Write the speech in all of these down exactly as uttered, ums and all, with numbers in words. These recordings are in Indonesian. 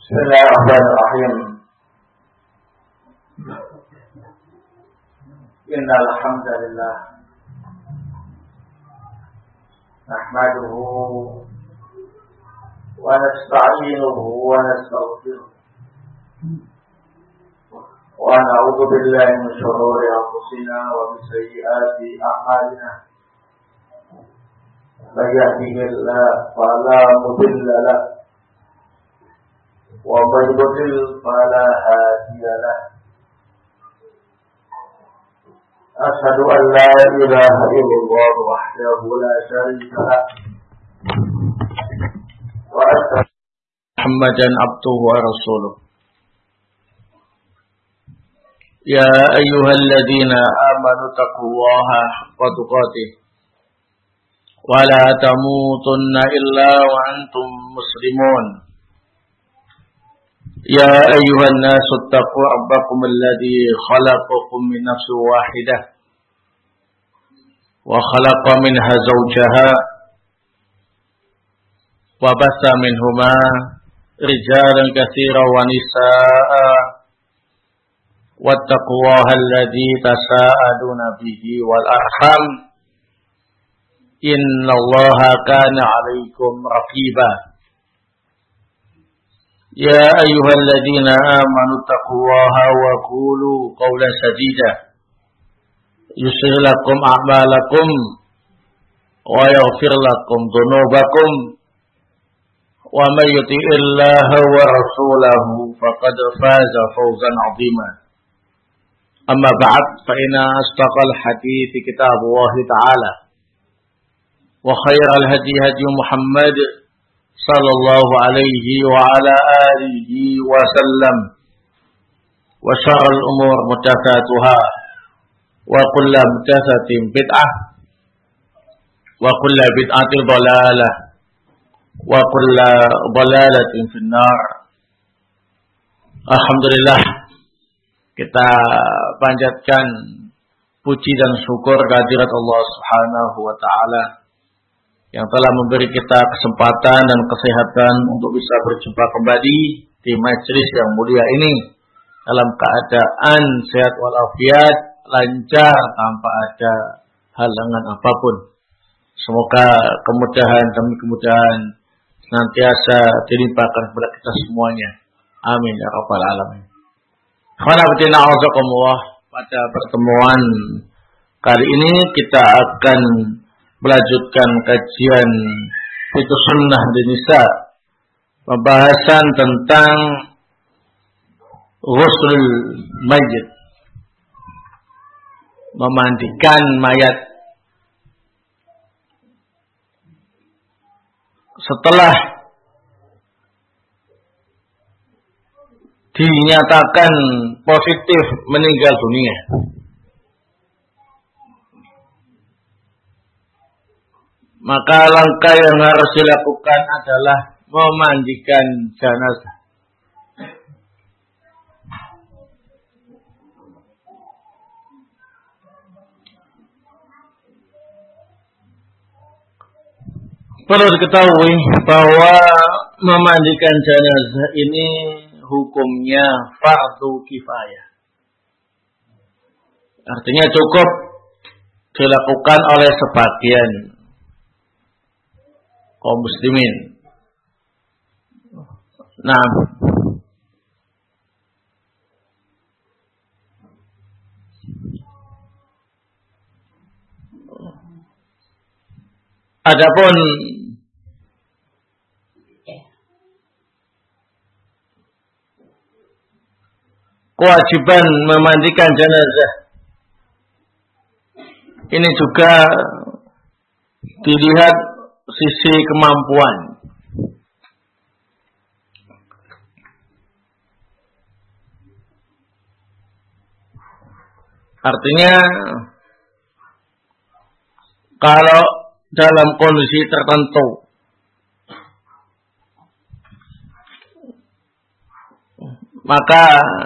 Bismillahirrahmanirrahim. Innal hamdalillah nahmaduhu wa nasta'inuhu wa nastaghfiruh wa na'udzu billahi min shururi anfusina wa min sayyiati a'malina. Man yahdihillahu fala mudilla lahu wa man yudlil fala hadiya lahu. Asyhadu an la ilaha illallah wahdahu la syarika lah wa asyhadu Muhammadan abduhu wa rasuluh. Ya ayyuhalladzina amanu taqullaha haqqa tuqatih wa la tamutunna illa wa antum muslimun. Ya ayyuhan nasu taqu rabbakum alladhi khalaqakum min nafsin wahidah wa khalaqa minha zawjaha wa bassa minhuma rijalan katsiran wa nisaa'a wattaqullaha alladhi tasaaluna bihi wal arham innallaha kana 'alaykum raqiba. Ya ayyuhalladzina amanu taqullaha wa qulu qawlan sadida yuslih lakum a'malakum wa yaghfir lakum dhunubakum wa may yuti'illaha wa rasulahu faqad faza fawzan 'azima. Amma ba'd, fa inna astaqal hadithi kitabullahi ta'ala wa khairal hadi hadi Muhammad sallallahu alaihi wa ala alihi wa sallam wa syarrul umur muhdatsatuha wa kullu muhdatsatin bid'ah wa kullu bid'atin dhalalah wa kullu dhalalatin finnar. Alhamdulillah, kita panjatkan puji dan syukur kehadirat Allah Subhanahu wa taala yang telah memberi kita kesempatan dan kesehatan untuk bisa berjumpa kembali di majelis yang mulia ini dalam keadaan sehat walafiat, lancar tanpa ada halangan apapun. Semoga kemudahan demi kemudahan senantiasa dilimpahkan kepada kita semuanya. Amin ya rabbal alamin. Pada pertemuan kali ini kita akan melanjutkan kajian Fiqh Sunnah di Nisa, pembahasan tentang ghuslul mayyit, memandikan mayat. Setelah dinyatakan positif meninggal dunia, maka langkah yang harus dilakukan adalah memandikan jenazah. Perlu diketahui bahwa memandikan jenazah ini hukumnya fardu kifayah. Artinya cukup dilakukan oleh sebagian kaum muslimin. Nah, adapun kewajiban memandikan jenazah ini juga dilihat sisi kemampuan. Artinya kalau dalam kondisi tertentu maka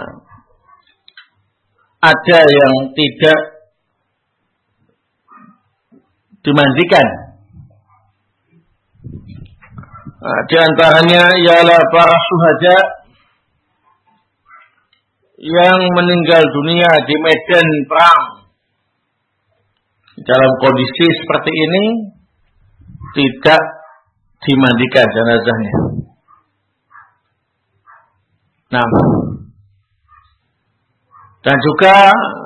ada yang tidak dimandikan. Nah, di antaranya ialah para syuhada yang meninggal dunia di medan perang dalam kondisi seperti ini tidak dimandikan jenazahnya. Nah, dan juga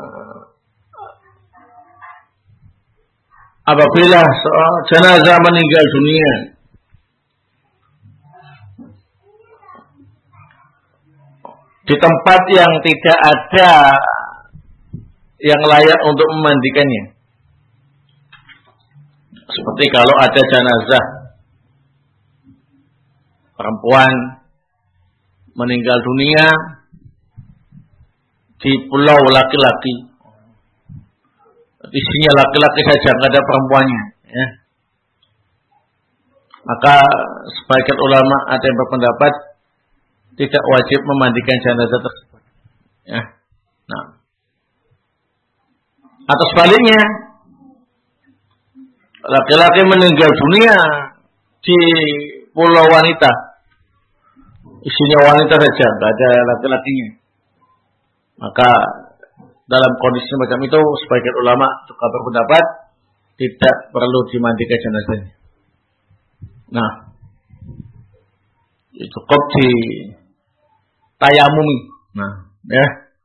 apabila jenazah meninggal dunia di tempat yang tidak ada yang layak untuk memandikannya, seperti kalau ada jenazah perempuan meninggal dunia di pulau laki-laki, isinya laki-laki saja, nggak ada perempuannya, ya. Maka sebagian ulama ada yang berpendapat tidak wajib memandikan jenazah tersebut, ya. Nah, atau sebaliknya, laki-laki meninggal dunia di pulau wanita, isinya wanita saja, nggak ada laki-lakinya. Maka dalam kondisi macam itu, sebagian ulama juga berpendapat tidak perlu dimandikan jenazahnya. Nah, itu cukup di tayamumi. Nah, ya.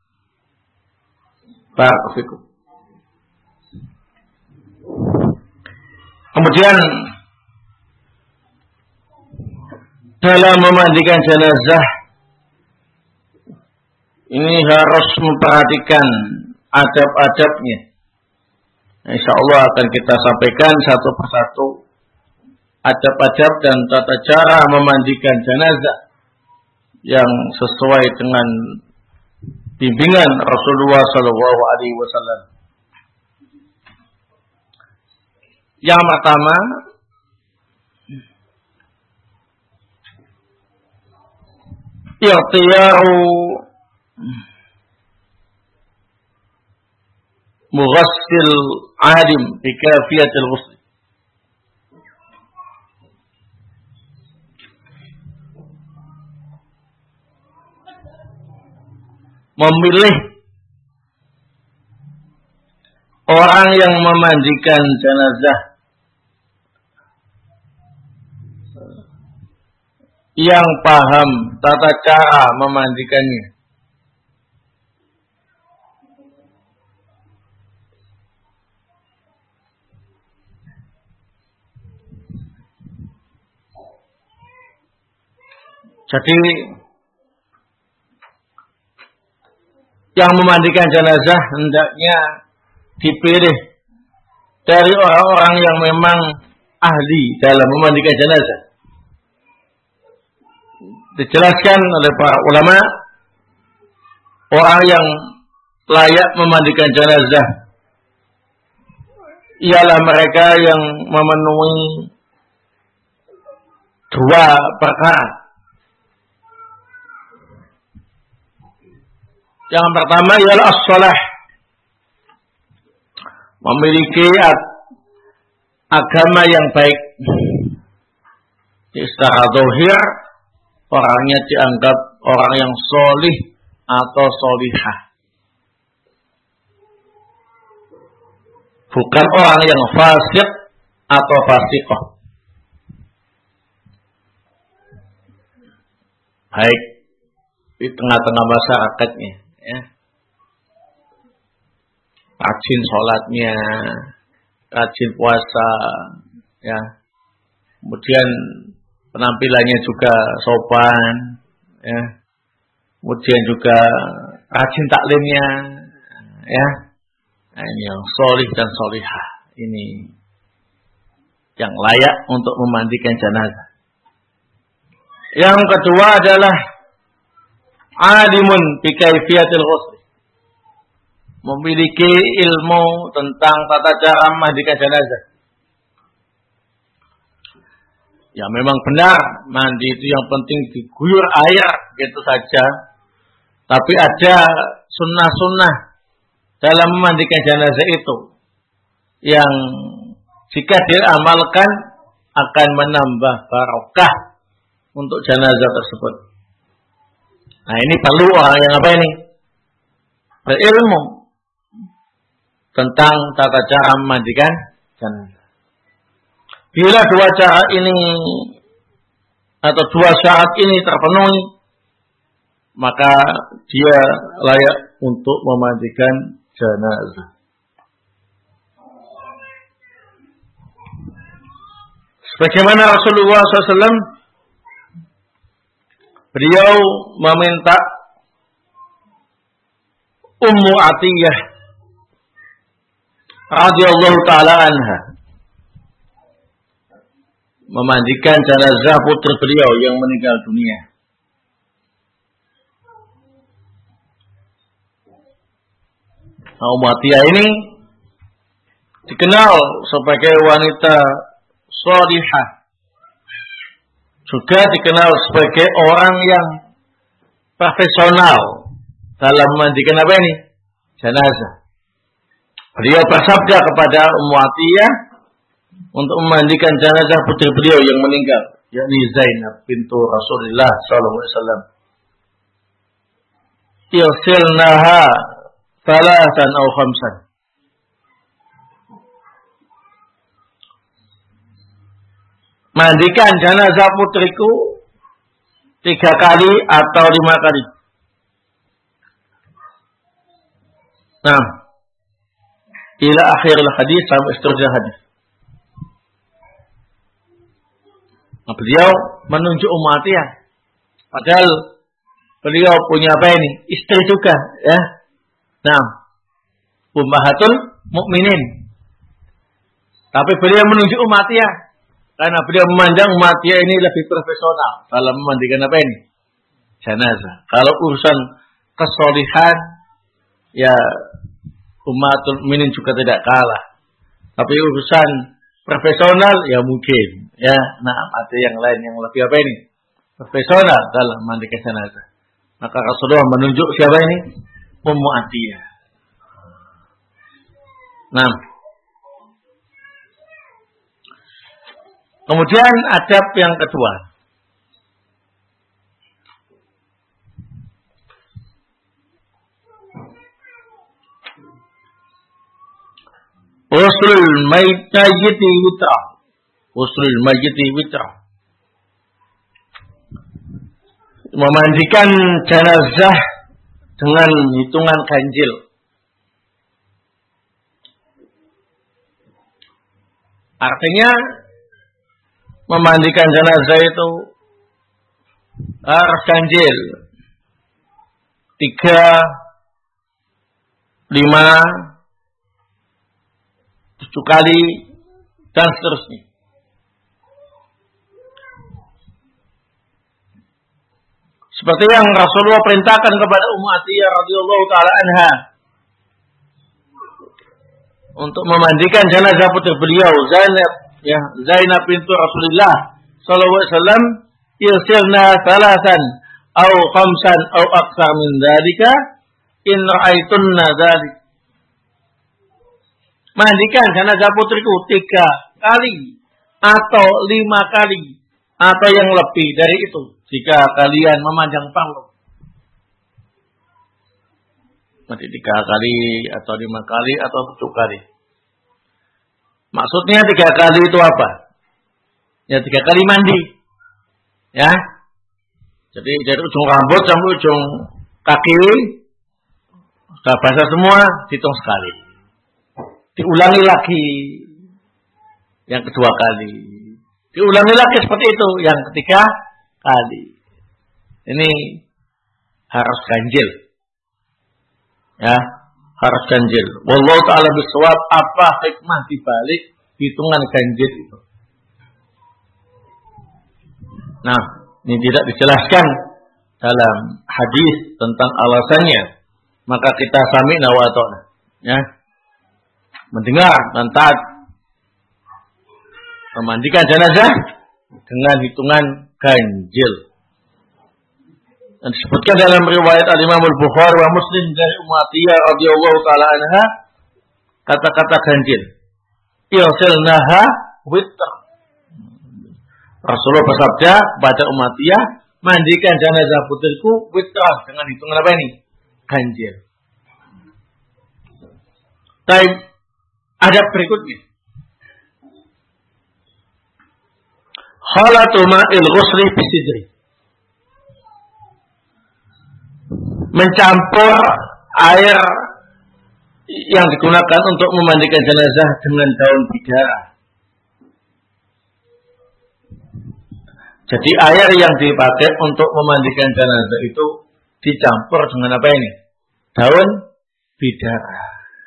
Barakallahu. Kemudian dalam memandikan jenazah ini harus memperhatikan adab-adabnya. Insyaallah akan kita sampaikan satu persatu adab-adab dan tata cara memandikan jenazah yang sesuai dengan bimbingan Rasulullah sallallahu alaihi wasallam. Yang pertama, ikhtiyaru mughassil adim bi kafiyatil ghusl. Memilih orang yang memandikan jenazah yang paham tata cara memandikannya. Jadi yang memandikan jenazah hendaknya dipilih dari orang-orang yang memang ahli dalam memandikan jenazah. Dijelaskan oleh para ulama, orang yang layak memandikan jenazah ialah mereka yang memenuhi dua perkara. Yang pertama ialah as-shalah, memiliki agama yang baik. Secara zahir orangnya dianggap orang yang solih atau solihah, bukan orang yang fasik atau fasiqah. Baik di tengah-tengah masyarakatnya, ya. Rajin sholatnya, rajin puasa, ya. Kemudian penampilannya juga sopan, ya. Kemudian juga rajin taklimnya, ya. Nah, ini yang solih dan solihah, ini yang layak untuk memandikan jenazah. Yang kedua adalah alimun bi kaifiyatil ghusl, memiliki ilmu tentang tata cara memandikan jenazah. Ya memang benar, mandi itu yang penting diguyur air gitu saja. Tapi ada sunnah-sunnah dalam memandikan jenazah itu yang jika diamalkan akan menambah barokah untuk jenazah tersebut. Nah ini perlu orang yang apa ini? berilmu tentang tata cara memandikan jenazah. Bila dua cara ini atau dua syarat ini terpenuhi, maka dia layak untuk memandikan jenazah. Sebagaimana Rasulullah shallallahu alaihi wasallam, beliau meminta Ummu Atiyah radhiyallahu taala anha memandikan jenazah putri beliau yang meninggal dunia. Ummu Atiyah ini dikenal sebagai wanita shalihah, juga dikenal sebagai orang yang profesional dalam memandikan apa ini? Jenazah. Beliau bersabda kepada Ummu Atiyah untuk memandikan jenazah putri beliau yang meninggal, yakni Zainab bintu Rasulullah sallallahu alaihi wasallam. Irsilnaha thalathan aw khamsan. Mandikan jenazah putriku tiga kali atau lima kali. Nah, ila akhiril hadis, sampai seterusnya hadis. Nah, beliau menunjuk Ummu Atiyah. Padahal beliau punya apa ini? Istri juga, ya. Nah, ummahatul mukminin. Tapi beliau menunjuk Ummu Atiyah karena beliau memandang Ummu Atiyah ini lebih profesional dalam memandikan apa ini? Jenazah. Kalau urusan kesolihan, ya ummatul mukminin juga tidak kalah. Tapi urusan profesional ya mungkin, ya. Nah, ada yang lain yang lebih apa ini? Profesional dalam memandikan jenazah. Maka Rasulullah menunjuk siapa ini? Ummu Atiyah. Nah, kemudian adab yang kedua. Usul mayyiti witra. Usul mayyiti witra. Memandikan jenazah dengan hitungan ganjil. Artinya memandikan jenazah itu harus ganjil. Tiga, lima, tujuh kali, dan seterusnya. Seperti yang Rasulullah perintahkan kepada Ummu Atiyah radhiyallahu taala anha untuk memandikan jenazah putri beliau Zainab, ya, Zainab bintu Rasulullah sallallahu alaihi wasallam, irsilna thalathan aw khamsan aw aktsar min dzalika in ra'aitunna dzalik. Mandikan jenazah putriku tiga kali atau lima kali atau yang lebih dari itu jika kalian memanjang panggung. Nanti tiga kali atau lima kali atau tujuh kali. Maksudnya tiga kali itu apa? Ya tiga kali mandi. Ya. Jadi dari ujung rambut sampai ujung kaki sudah basah semua, hitung sekali. Diulangi lagi yang kedua kali. Diulangi lagi seperti itu yang ketiga kali. Ini harus ganjil. Ya, harus ganjil. Wallahu ta'ala bisawab, apa hikmah dibalik hitungan ganjil itu. Nah, ini tidak dijelaskan dalam hadis tentang alasannya. Maka kita sami'na wa ata'na. Ya. Mendengar dan taat. Memandikan jenazah dengan hitungan ganjil. Dan disebutkan dalam riwayat Al-Imam Al-Bukhari wa Muslim dari Ummu Atiyah radhiyallahu taala anha kata-kata ganjil. Irsilnaha witr. Rasulullah bersabda kepada Ummu Atiyah, mandikan jenazah putriku witr dengan hitungan apa ini? Ganjil. Tapi ada berikutnya. Khalatu ma'il ghusli bisidri. Mencampur air yang digunakan untuk memandikan jenazah dengan daun bidara. Jadi air yang dipakai untuk memandikan jenazah itu dicampur dengan apa ini? Daun bidara.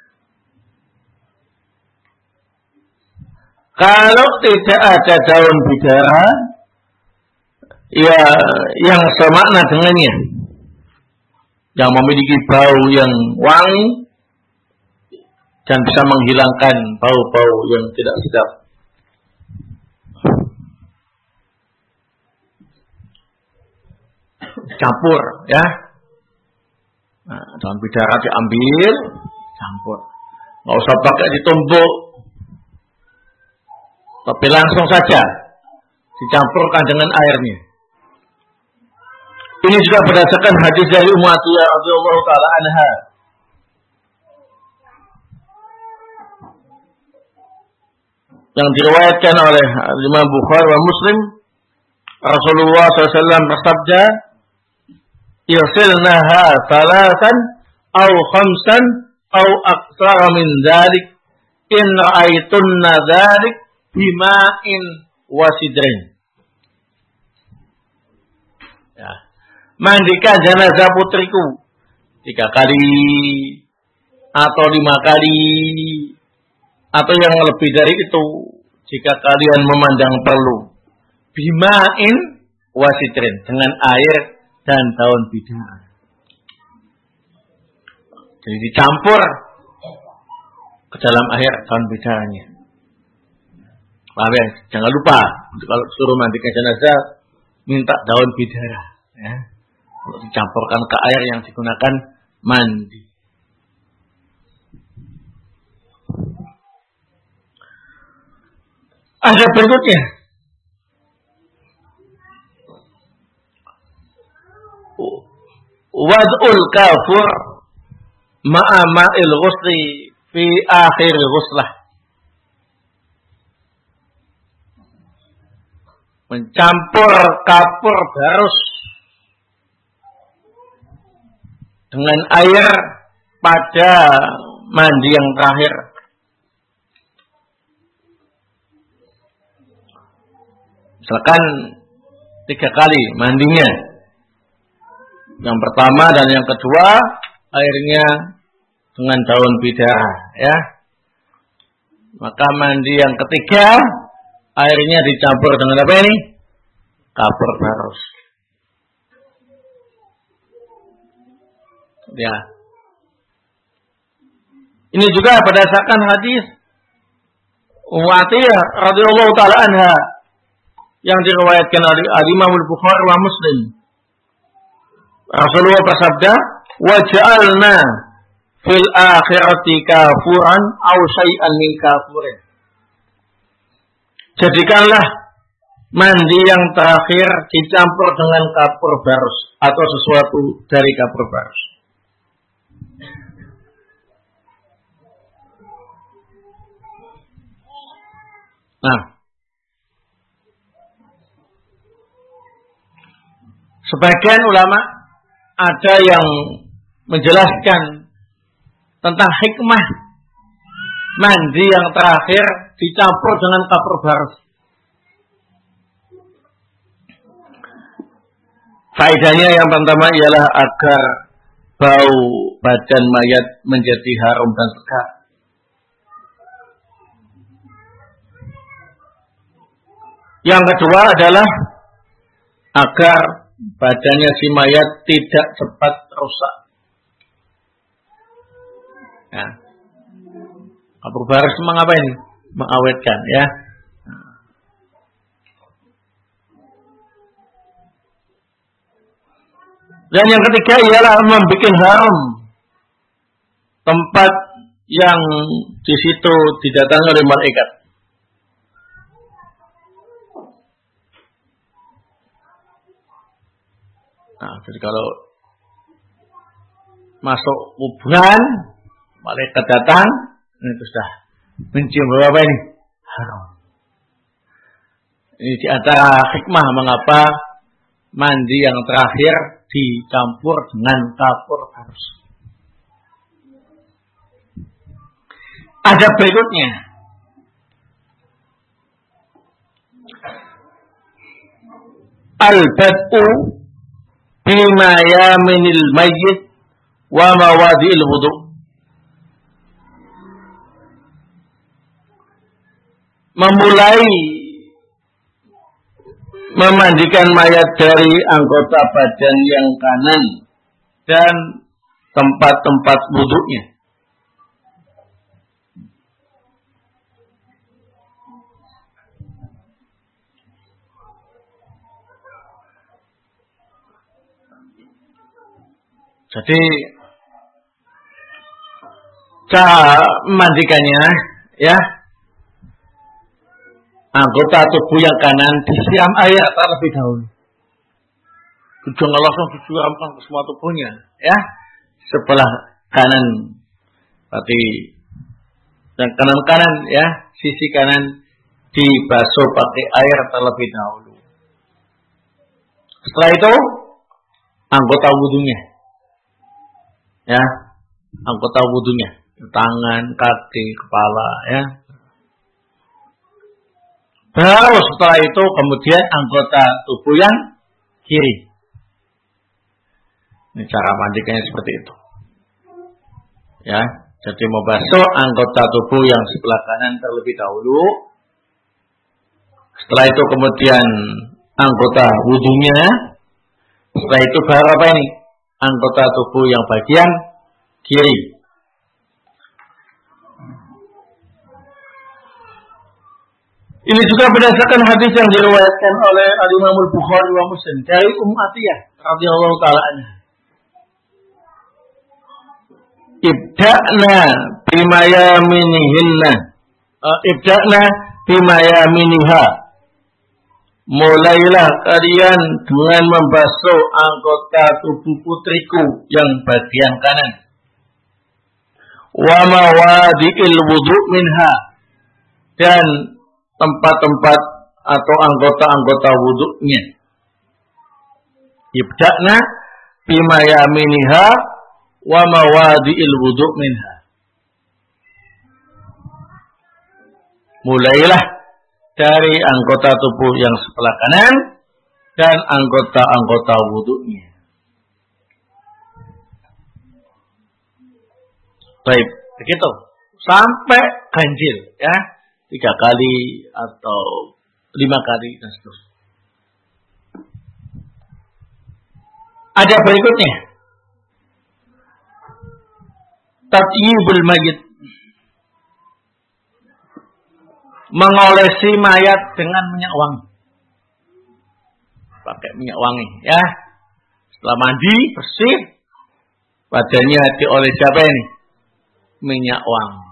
Kalau tidak ada daun bidara, ya yang semakna dengannya, yang memiliki bau yang wangi dan bisa menghilangkan bau-bau yang tidak sedap. Campur, ya. Nah, daun bidara diambil, campur. Nggak usah pakai ditumbuk, tapi langsung saja dicampurkan dengan airnya. Ini juga berdasarkan hadis dari Ummu Atiyah radhiyallahu taala anha. Yang diriwayatkan oleh Imam Bukhari wa Muslim, Rasulullah shallallahu alaihi wasallam bersabda, "Irsilnaha thalathan aw khamsan aw aktsara min dzalik in ra'aytunna dzalik bima'in wa sidrin." Ya. Mandikan jenazah putriku tiga kali atau lima kali atau yang lebih dari itu jika kalian memandang perlu. Bima'in wa sidrin, dengan air dan daun bidara. Jadi dicampur ke dalam air daun bidaranya. Paham ya? Jangan lupa kalau suruh mandikan jenazah minta daun bidara, ya. Kalau dicampurkan ke air yang digunakan mandi. Ada berikutnya. Wad'ul kafur ma'a ma'il ghusli fi akhir ghuslah. Mencampur kapur barus dengan air pada mandi yang terakhir. Misalkan tiga kali mandinya. Yang pertama dan yang kedua airnya dengan daun bidara, ya. Maka mandi yang ketiga airnya dicampur dengan apa ini? Kapur barus. Ya. Ini juga berdasarkan hadis Ummu Atiyah radhiyallahu taala anha yang diriwayatkan oleh Imam Al-Bukhari wa Muslim. Rasulullah bersabda, "Wa ja'alna fil akhirati kafuran aw syai'an min kafurin." Jadikanlah mandi yang terakhir dicampur dengan kapur barus atau sesuatu dari kapur barus. Nah, sebagian ulama ada yang menjelaskan tentang hikmah mandi yang terakhir dicampur dengan kapur barus. Faedahnya yang pertama ialah agar bau badan mayat menjadi harum dan segar. Yang kedua adalah agar badannya si mayat tidak cepat rusak. Ya. Kapur barus mengapa ini? Mengawetkan, ya. Dan yang ketiga ialah membuat harum tempat yang di situ didatangi oleh malaikat. Nah, jadi kalau masuk kuburan, malaikat datang, Ini sudah mencium berapa ini? Haram. Ini di antara hikmah mengapa mandi yang terakhir dicampur dengan kapur harus. Ada berikutnya. Al-bad'u bima yaminil mayyit wa mawadi'il wudu. Memulai memandikan mayat dari anggota badan yang kanan dan tempat-tempat wudhunya. Jadi cara memandikannya, ya, anggota tubuh yang kanan disiram air terlebih dahulu. Jangan langsung disiramkan ke semua tubuhnya, ya. Sebelah kanan, berarti yang kanan-kanan, ya, sisi kanan dibasuh pakai air terlebih dahulu. Setelah itu anggota wudhunya, ya, anggota wudhunya, tangan, kaki, kepala, ya. Baru setelah itu kemudian anggota tubuh yang kiri. Ini cara mandikannya seperti itu. Ya, jadi membasuh anggota tubuh yang sebelah kanan terlebih dahulu. Setelah itu kemudian anggota wudhunya. Setelah itu baru apa ini? Anggota tubuh yang bagian kiri. Ini juga berdasarkan hadis yang diriwayatkan oleh Al-Imam Al-Bukhari wa Muslim dari Ummu Atiyah radhiyallahu taala anha. Ibda'na bima yaminihinna. Uh, ibda'na bima yaminiha. Mulailah kalian dengan membasuh anggota tubuh putriku yang bagian kanan. Wa mawadi'il wudu' minha. Dan tempat-tempat atau anggota-anggota wudhunya. Ibda'na bima yaminiha wa mawadi'il wudu' minha. Mulailah dari anggota tubuh yang sebelah kanan dan anggota-anggota wudhunya. Baik, begitu. Sampai ganjil, ya. Tiga kali atau lima kali dan seterusnya. Ada berikutnya. Tatyibul mayyit. Mengolesi mayat dengan minyak wangi. Pakai minyak wangi, ya. Setelah mandi, bersih. Badannya diolesi siapa ini? Minyak wangi.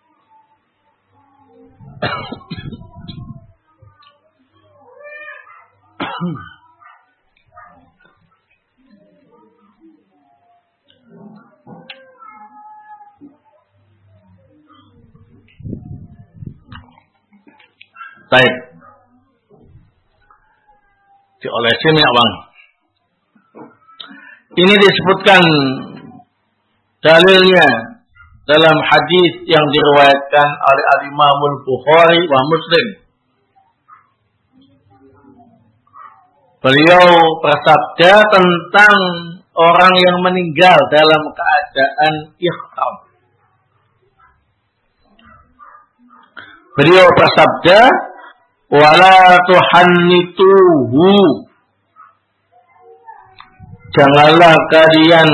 Baik. Diolesi minyak wangi. Ini disebutkan dalilnya dalam hadis yang diriwayatkan oleh Al-Imam Al-Bukhari wa Muslim. Beliau bersabda tentang orang yang meninggal dalam keadaan ihram. Beliau bersabda, wala tuhannituhu. Janganlah kalian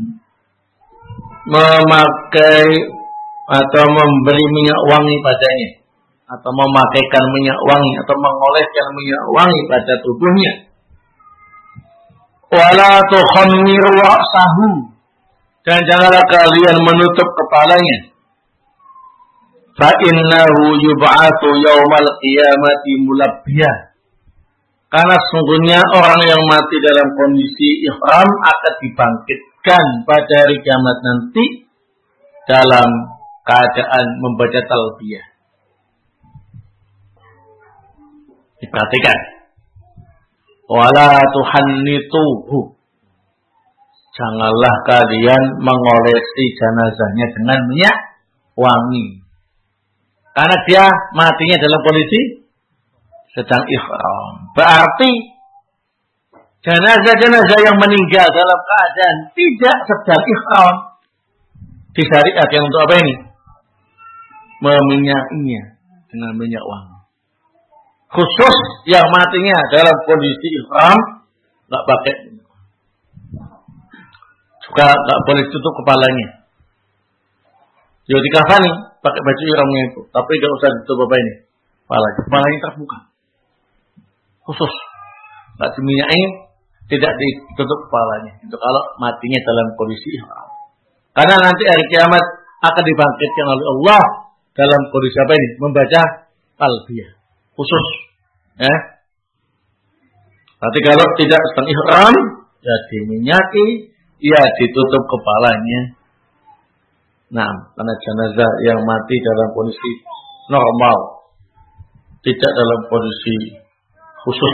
memakai atau memberi minyak wangi padanya, atau memakaikan minyak wangi atau mengoleskan minyak wangi pada tubuhnya. Wala tukhammiru ra'sahu. Dan janganlah kalian menutup kepalanya. Fa innahu yub'atsu yaumal qiyamati mulabbiyah. Karena sungguhnya orang yang mati dalam kondisi ihram akan dibangkitkan pada hari kiamat nanti dalam keadaan membaca talbiyah. Diperhatikan. Wala tuhannituhu. Janganlah kalian mengolesi jenazahnya dengan minyak wangi. Karena dia matinya dalam kondisi sedang ihram. Berarti jenazah-jenazah yang meninggal dalam keadaan tidak sedang ihram disyariatkan untuk apa ini? Meminyakinya dengan minyak wangi. Khusus yang matinya dalam kondisi ihram nggak pakai, juga nggak boleh tutup kepalanya. Jadi dikafani pakai baju ihramnya itu, tapi nggak usah ditutup apa ini? Kepalanya, kepalanya terbuka. Khusus nggak diminyaki, tidak ditutup kepalanya. Itu kalau matinya dalam kondisi ihram. Karena nanti hari kiamat akan dibangkitkan oleh Allah dalam kondisi apa ini? Membaca talbiyah. Khusus. Ya. Tapi kalau tidak sedang ihram, ya diminyaki, ya ditutup kepalanya. Nah, karena jenazah yang mati dalam kondisi normal, tidak dalam kondisi khusus,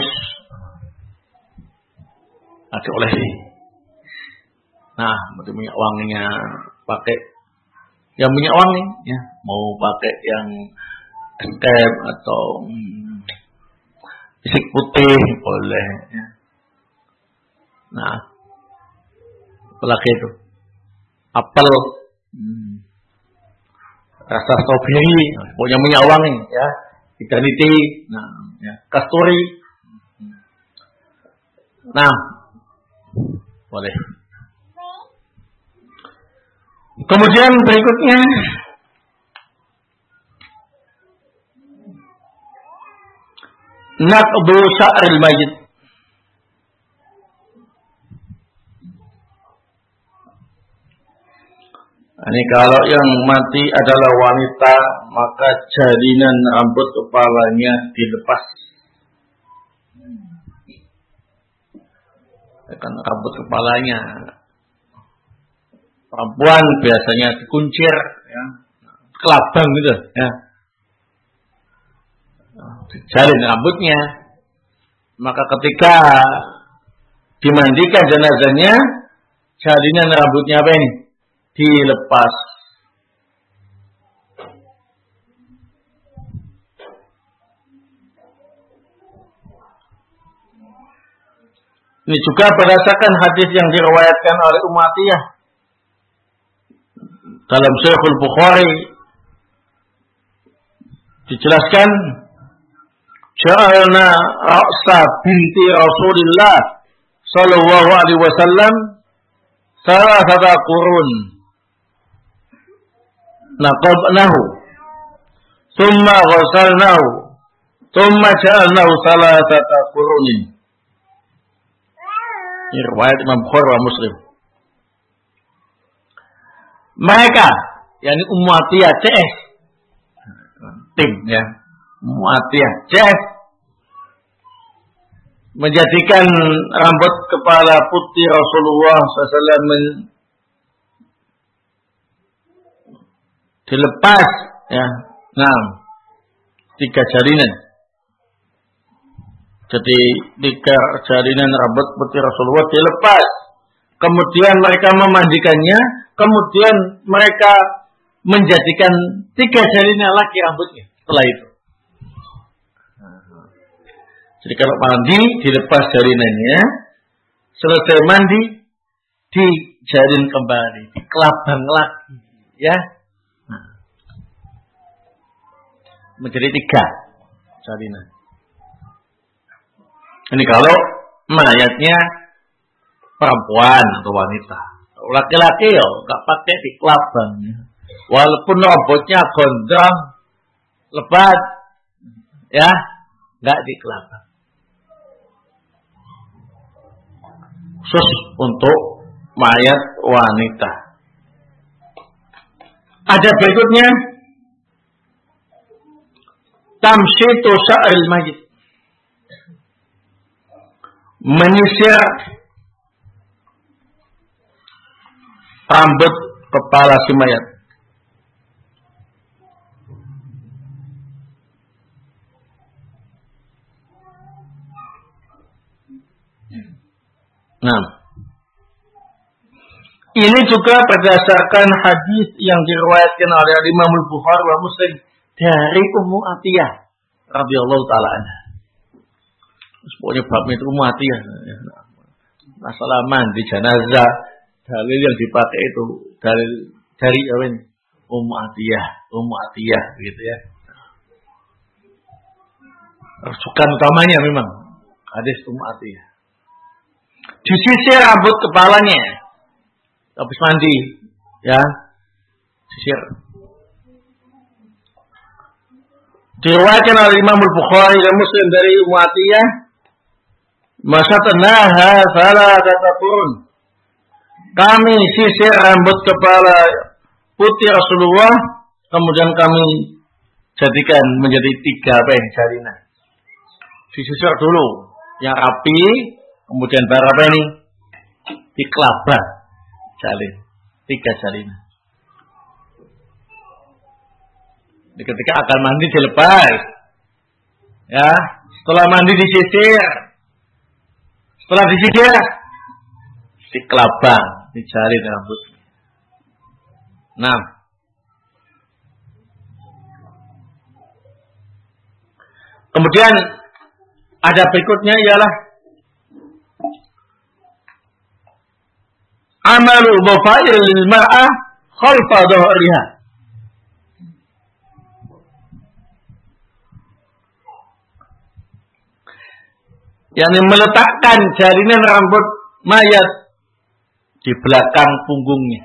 ada olesi. Nah, minyak wanginya pakai yang minyak wangi, ya, mau pakai yang eskem atau hmm, bisik putih boleh. Ya. Nah, apalagi itu apel, hmm, rasa stroberi, pokoknya minyak wangi, ya, ikaniti, nah, ya, kasturi, nah, boleh. Kemudian berikutnya naqdu sya'ril mayyit. Ini kalau yang mati adalah wanita, maka jalinan rambut kepalanya dilepas. Kan rambut kepalanya perempuan biasanya dikuncir, ya, kelabang gitu, ya. Jalin rambutnya, maka ketika dimandikan jenazahnya, jalinan rambutnya apa ini? Dilepas. Ini juga berdasarkan hadis yang diriwayatkan oleh Umayyah dalam Sahih Bukhari, dijelaskan ja'alna ra'sa binti Rasulillah sallallahu alaihi wasallam salasata qurun naqabnahu thumma ghasalnahu thumma ja'alnahu salasata qurunin. Ini riwayat Imam Bukhari dan Muslim. Mereka, yakni Umayyah C S, tim ya, Umayyah C S, menjadikan rambut kepala putih Rasulullah shallallahu alaihi wasallam dilepas, ya, nah, tiga jalinan. Jadi tiga jalinan rambut putih Rasulullah dilepas. Kemudian mereka memandikannya, kemudian mereka menjadikan tiga jalinan lagi rambutnya setelah itu. Jadi kalau mandi dilepas jalinannya, selesai mandi dijalin kembali, dikelabang lagi, ya. Menjadi tiga jalinan. Ini kalau mayatnya perempuan atau wanita. Laki-laki ya nggak pakai dikelabang. Walaupun rambutnya gondrong, lebat, ya nggak dikelabang. Khusus untuk mayat wanita. Ada berikutnya tamsyitu sya'ril mayyit. Menyisir rambut kepala si mayat. Ini juga berdasarkan hadis yang diriwayatkan oleh Imam Al-Bukhari wa Muslim dari Ummu Atiyah radhiyallahu taala anha. Pokoknya bab itu Ummu Atiyah. Masalah mandi jenazah, dalil yang dipakai itu dalil dari apa ini? Ummu Atiyah, Ummu Atiyah begitu ya. Rujukan utamanya memang hadis Ummu Atiyah. Disisir rambut kepalanya habis mandi, ya, sisir. Diriwayatkan oleh Imam Al-Bukhari dan Muslim dari Ummu Atiyah, "Masatnaha thalathata qurun." Kami sisir rambut kepala putih Rasulullah, kemudian kami jadikan menjadi tiga apa ini jalinan. Disisir dulu yang rapi, kemudian baru apa ini? Dikelaba. Jalin, tiga jalinan. Ketika akan mandi dilepas, ya. Setelah mandi disisir, setelah disisir, dikelabang, dijalin rambut. Nah, kemudian ada berikutnya ialah amalu dhafair lil mar'ah khalfa dhahriha. yakni meletakkan jalinan rambut mayat di belakang punggungnya.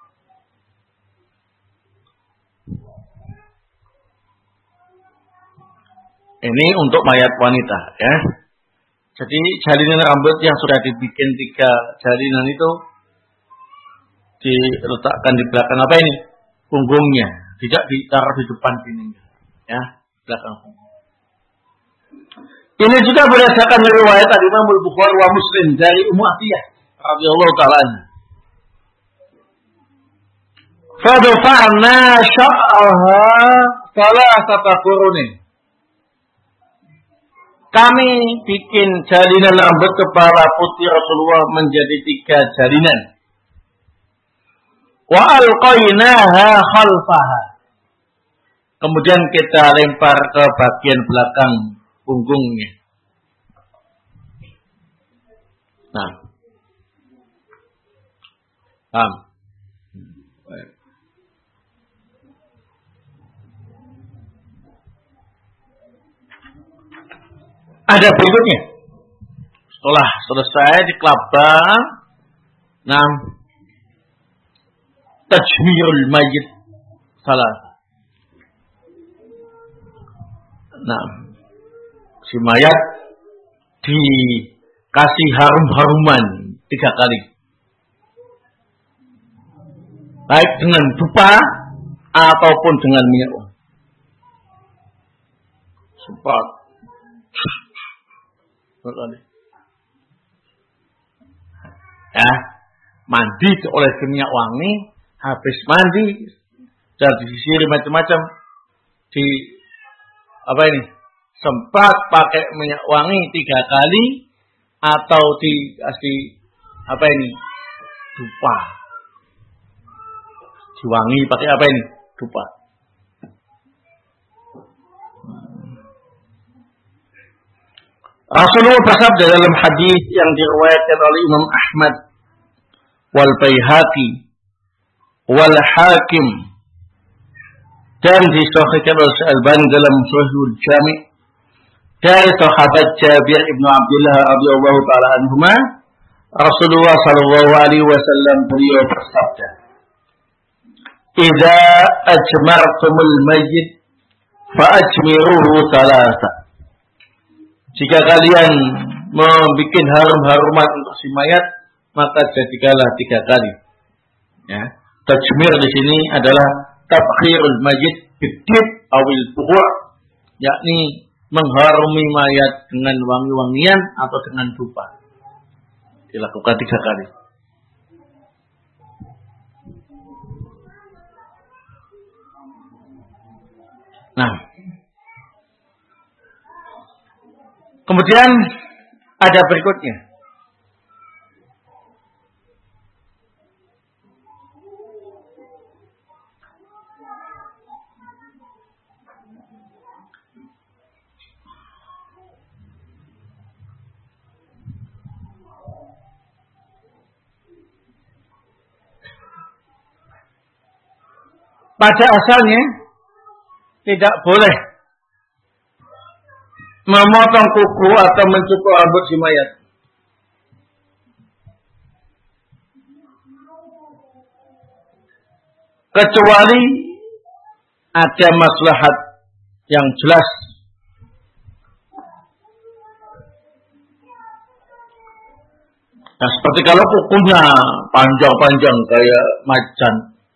Ini untuk mayat wanita, ya. Jadi jalinan rambut yang sudah dibikin tiga jalinan itu diletakkan di belakang apa ini? Punggungnya, tidak ditaruh di depan sini, ya, belakang punggung. Ini juga berdasarkan riwayat Imam Al-Bukhari wa Muslim dari Ummu Atiyah radhiyallahu ta'ala anha. Fadfa'na sya'aha salasata qurunin. Kami bikin jalinan rambut kepala putih Rasulullah menjadi tiga jalinan. Wa alqainaha khalfaha. Kemudian kita lempar ke bagian belakang punggungnya. Nah. Paham? Ada berikutnya. Setelah selesai dikelabang, nah, tajmirul mayyit salah. Nah, si mayat dikasih harum-haruman tiga kali. Baik dengan dupa ataupun dengan minyak wangi. Sempat ya, mandi oleh minyak wangi, habis mandi dan disisir macam-macam di apa ini? Sempat pakai minyak wangi tiga kali atau dikasih apa ini? Dupa. Diwangi pakai apa ini? Dupa. Rasulullah bersabda dalam hadis yang diriwayatkan oleh Imam Ahmad wal Baihaqi wal Hakim dan disahihkan oleh Al-Albani dalam Sahihul Jami' dari sahabat Jabir ibnu Abdullah radhiyallahu taala anhuma, Rasulullah sallallahu alaihi wasallam beliau bersabda, "Idza ajmartumul mayyit fa ajmiruhu thalatha." Jika kalian membuat harum-haruman untuk si mayat, maka jadikanlah tiga kali. Ya, tajmir di sini adalah tabkhirul mayyit bidib awil buhur, yakni mengharumi mayat dengan wangi-wangian atau dengan dupa. Dilakukan tiga kali. Nah, kemudian ada berikutnya. pada asalnya tidak boleh memotong kuku atau mencukur rambut si mayat. Kecuali ada maslahat yang jelas. Nah, seperti kalau kukunya panjang-panjang kayak macan,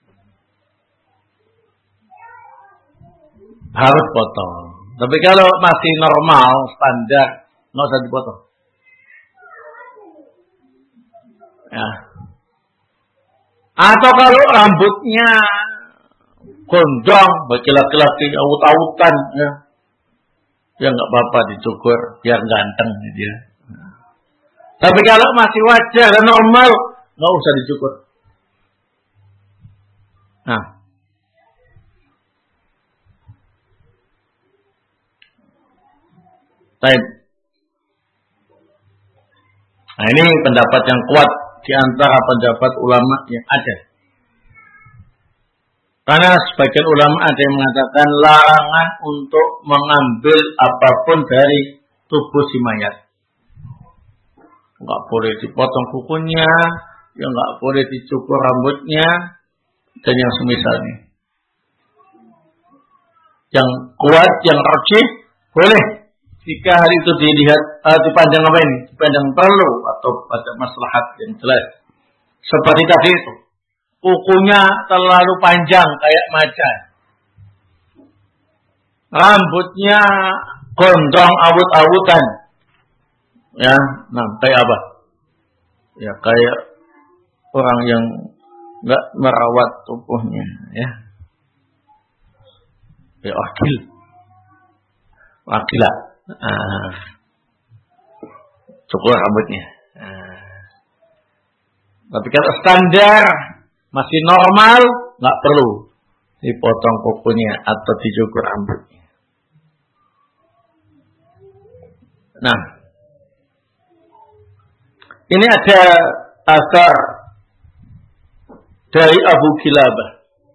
harus potong. Tapi kalau masih normal, standar, nggak usah dipotong. Ya. Atau kalau rambutnya gondrong, bagi laki-laki awut-awutan, ya, ya nggak apa-apa dicukur, biar ganteng dia. Tapi kalau masih wajar dan normal, nggak usah dicukur. Nah, baik. Nah, ini pendapat yang kuat di antara pendapat ulama yang ada. Karena sebagian ulama ada yang mengatakan larangan untuk mengambil apapun dari tubuh si mayat. Enggak boleh dipotong kukunya, ya enggak boleh dicukur rambutnya, dan yang semisalnya. Yang kuat, yang rajih, boleh. Jika hal itu dilihat, uh, dipandang apa ini? Dipandang perlu atau pada maslahat yang jelas. Seperti tadi itu. Kukunya terlalu panjang kayak macan. Rambutnya gondrong awut-awutan. Ya, nah kayak apa? Ya kayak orang yang enggak merawat tubuhnya, ya. Ya wakil. Wakilah. Ah. Cukur rambutnya. Ah. Tapi kalau standar masih normal, nggak perlu dipotong kukunya atau dicukur rambutnya. Nah, ini ada asar dari Abu Kilabah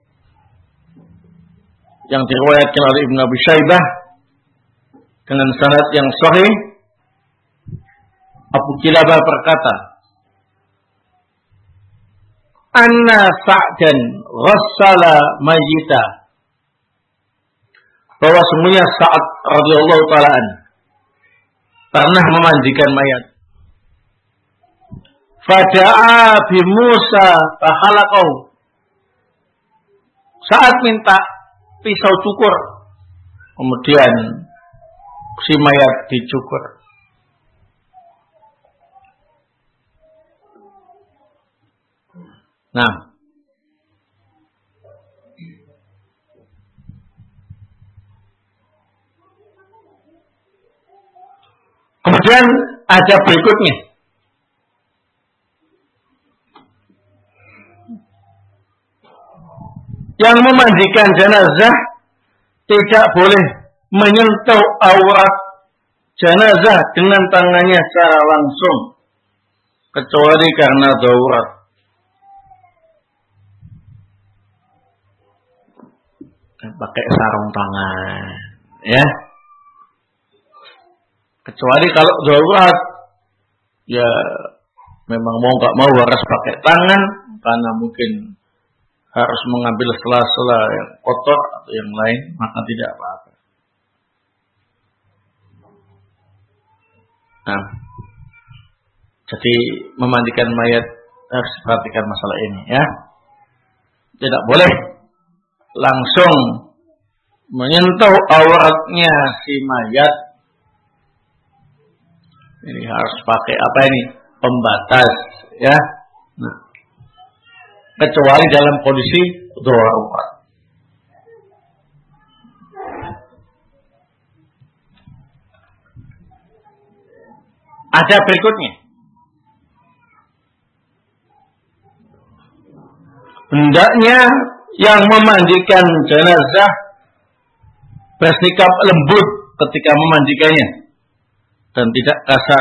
yang diriwayatkan oleh Ibnu Abi Syaibah dengan sanad yang sahih. Abu Kilabah berkata, Anna Sa'dan ghassala mayyita, bahwa semuanya Sa'ad radhiyallahu ta'ala an pernah memandikan mayat. Fada'a bi Musa fahalaqahu, saat minta pisau cukur, kemudian si mayat dicukur. Nah, kemudian ada berikutnya. Yang memandikan jenazah tidak boleh menyentuh aurat jenazah dengan tangannya secara langsung, kecuali karena darurat. Pakai sarung tangan, ya. Kecuali kalau darurat, ya memang mau nggak mau harus pakai tangan, karena mungkin harus mengambil sela-sela yang kotor atau yang lain, maka tidak apa-apa. Nah, jadi memandikan mayat harus perhatikan masalah ini, ya. Tidak boleh langsung menyentuh auratnya si mayat. Ini harus pakai apa ini? Pembatas, ya. Nah, kecuali dalam kondisi darurat. Ada berikutnya. Hendaknya yang memandikan jenazah bersikap lembut ketika memandikannya dan tidak kasar.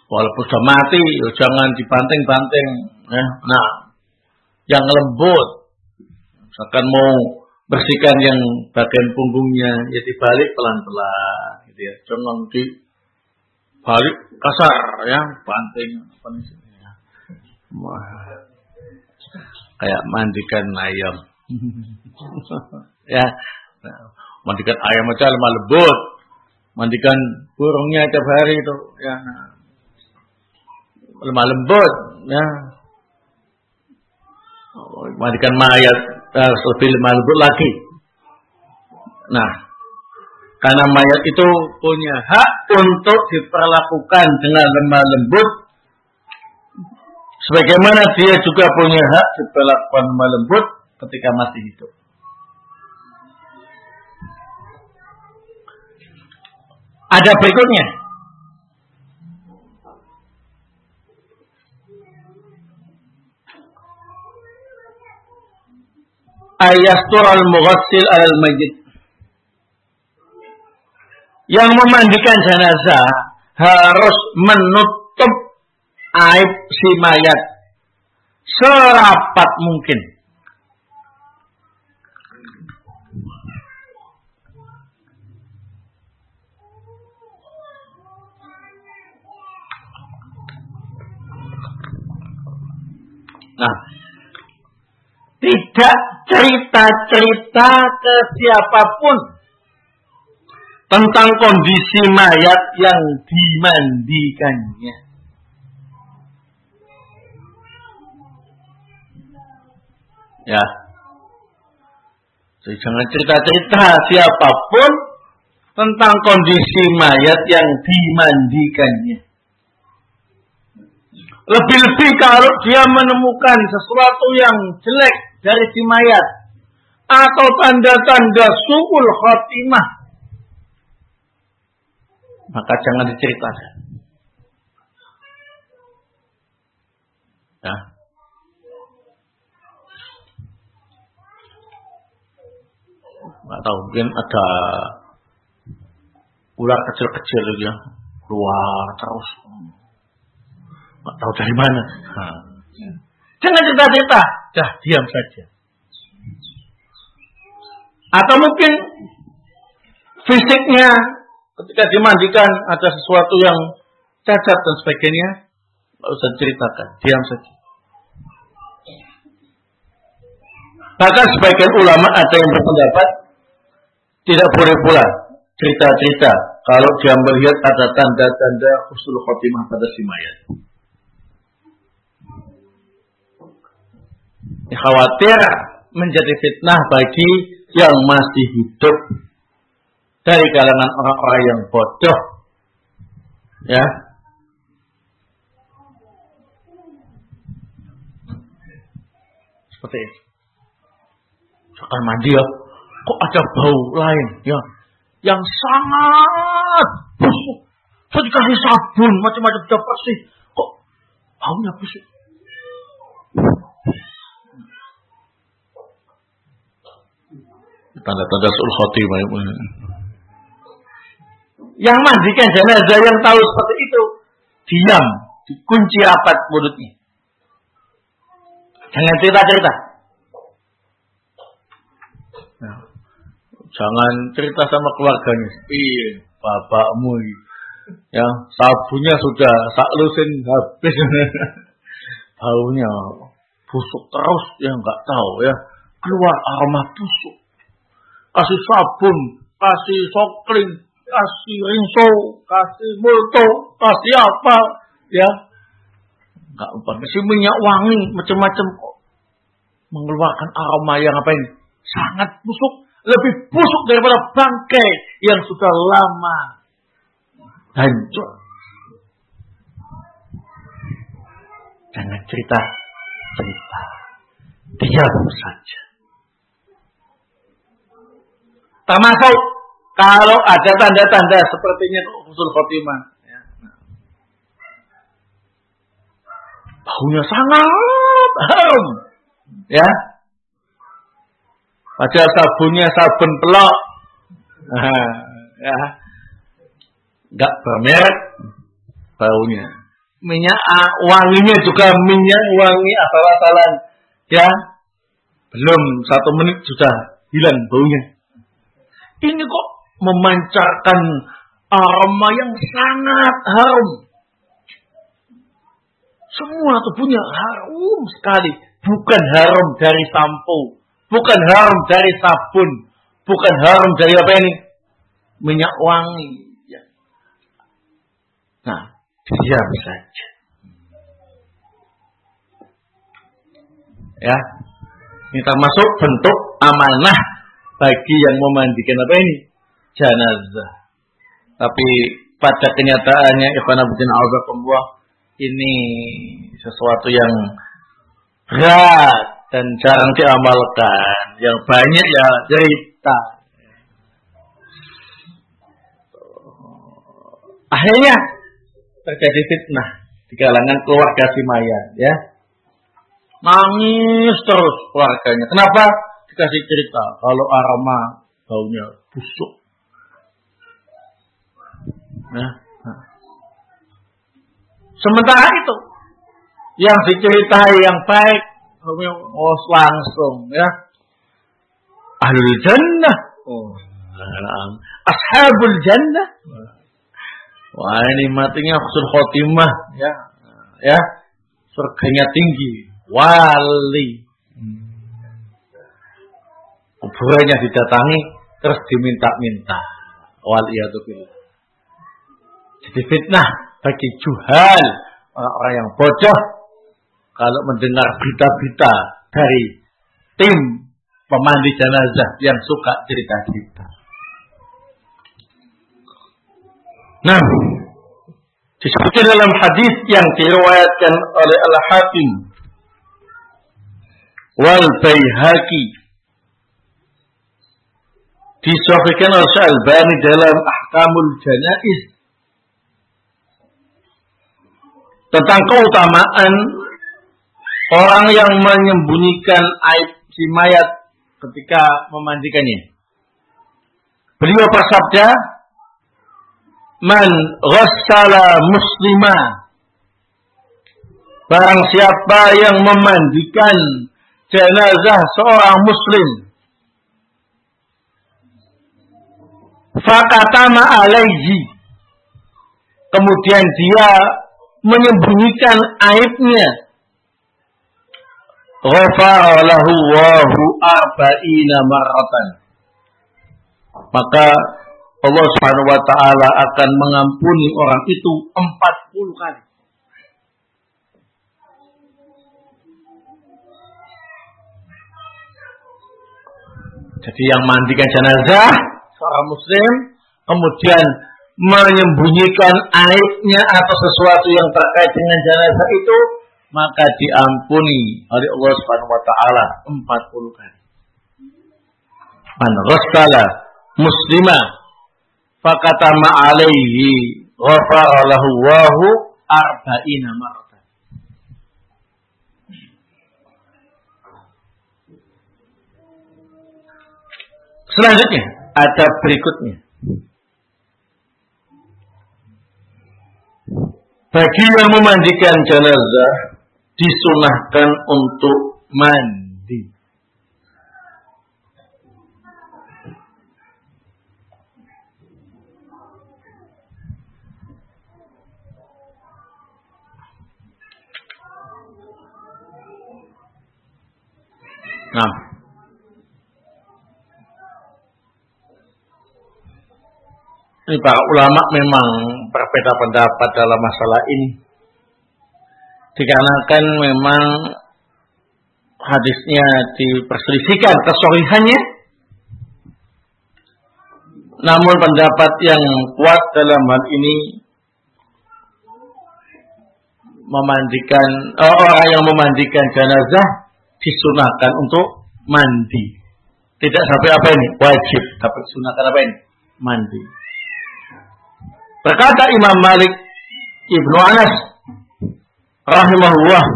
Walaupun sudah mati, ya jangan dibanting-banting. Ya. Nah, yang lembut, misalkan mau bersihkan yang bagian punggungnya, ya dibalik pelan-pelan, gitu ya. Jangan dibalik kasar, ya, banting. Apa nih? Ya. Wah. Kayak mandikan ayam. Ya, mandikan ayam aja lemah lembut, mandikan burungnya tiap hari itu, ya, lemah lembut, ya. Mandikan mayat harus lebih lemah lembut lagi. Nah, karena mayat itu punya hak untuk diperlakukan dengan lemah lembut, sebagaimana dia juga punya hak diperlakukan lemah lembut ketika masih hidup. Ada berikutnya. Ayastural mughassil alal mayyit. Yang memandikan jenazah harus menutup aib si mayat serapat mungkin. Nah, tidak cerita-cerita ke siapapun tentang kondisi mayat yang dimandikannya. Ya, jadi jangan cerita-cerita siapapun tentang kondisi mayat yang dimandikannya. Lebih-lebih kalau dia menemukan sesuatu yang jelek dari si mayat atau tanda-tanda su'ul khotimah, maka jangan diceritakan. Ya. Nggak tahu, mungkin ada ular kecil-kecil ya keluar terus. Nggak tahu dari mana. Nah. Jangan cerita-cerita, dah diam saja. Atau mungkin fisiknya ketika dimandikan ada sesuatu yang cacat dan sebagainya, nggak usah ceritakan, diam saja. Bahkan sebagian ulama ada yang berpendapat tidak boleh pula cerita-cerita kalau dia melihat ada tanda-tanda husnul khotimah pada si mayat. Khawatir menjadi fitnah bagi yang masih hidup dari kalangan orang-orang yang bodoh, ya. Seperti itu. Sekarang mandi ya, kok ada bau lain, ya, yang sangat busuk. Saya dikasih sabun macam-macam sudah bersih, kok baunya busuk. Tanda-tanda su'ul khotimah. Yang mandikan jenazah yang tahu seperti itu, diam, dikunci rapat mulutnya. Jangan cerita-cerita. Nah, jangan cerita sama keluarganya. Iya, bapakmu, ya sabunnya sudah sak lusin habis, baunya busuk terus, ya nggak tahu ya, keluar aroma busuk. Kasih sabun, kasih sokling, kasih rinso, kasih multo, kasih apa, ya. Enggak lupa, kasih minyak wangi, macam-macam kok. Mengeluarkan aroma yang apa ini? Sangat busuk, lebih busuk daripada bangkai yang sudah lama hancur. Jangan cerita-cerita, diam saja. Termasuk kalau ada tanda-tanda sepertinya husnul khotimah, ya. Baunya sangat harum, ya. Padahal sabunnya sabun pelok, nah, ya, nggak bermerek baunya, minyak wanginya juga minyak wangi asal-asalan. Ya, belum satu menit sudah hilang baunya. Ini kok memancarkan aroma yang sangat harum. Semua tubuhnya harum sekali. Bukan harum dari sampo, bukan harum dari sabun, bukan harum dari apa ini? Minyak wangi. Ya. Nah, diam saja. Ya, ini termasuk bentuk amanah bagi yang memandikan apa ini? Jenazah. Tapi pada kenyataannya ikhwan fillah a'udzubillah, ini sesuatu yang berat dan jarang diamalkan. Yang banyak ya cerita. Akhirnya terjadi fitnah di kalangan keluarga si mayat, ya. Nangis terus keluarganya. Kenapa? Dikasih cerita kalau aroma baunya busuk. Nah, nah. Sementara itu yang diceritai yang baik, oh langsung ya. Ahlul jannah. Oh, ashabul jannah. Wah, ini matinya husnul khotimah ya. Ya. Surganya tinggi, wali. Kuburannya didatangi terus diminta-minta. Waliyadzubillah. Jadi fitnah bagi juhal, orang-orang yang bodoh kalau mendengar berita-berita dari tim pemandi jenazah yang suka cerita-cerita. Nah, disebutkan dalam hadis yang diriwayatkan oleh Al-Hakim wal Baihaqi, disahihkan oleh Al-Albani dalam Ahkamul Janaiz, tentang keutamaan orang yang menyembunyikan aib si mayat ketika memandikannya. Beliau bersabda, "Man ghassala muslima," barang siapa yang memandikan jenazah seorang muslim, fakatama alaihi, kemudian dia menyembunyikan aibnya, ghafara lahu Allahu arba'ina marratan, maka Allah Subhanahu wa taala akan mengampuni orang itu empat puluh kali. Jadi yang mandikan jenazah seorang muslim kemudian menyembunyikan aibnya atau sesuatu yang terkait dengan jenazah itu, maka diampuni oleh Allah Subhanahu wa taala empat puluh kali. Man ghassala muslima fakatama alaihi ghafara lahu Allahu arba'ina marratan. Selanjutnya ada berikutnya. Bagi yang memandikan jenazah disunahkan untuk mandi. Nah, ini para ulama memang berbeda pendapat dalam masalah ini. Dikarenakan memang hadisnya diperselisihkan kesohihannya. Namun pendapat yang kuat dalam hal ini memandikan oh, orang yang memandikan jenazah disunahkan untuk mandi. Tidak sampai apa ini? Wajib, tapi sunahkan apa ini? Mandi. Berkata Imam Malik Ibnu Anas rahimahullah,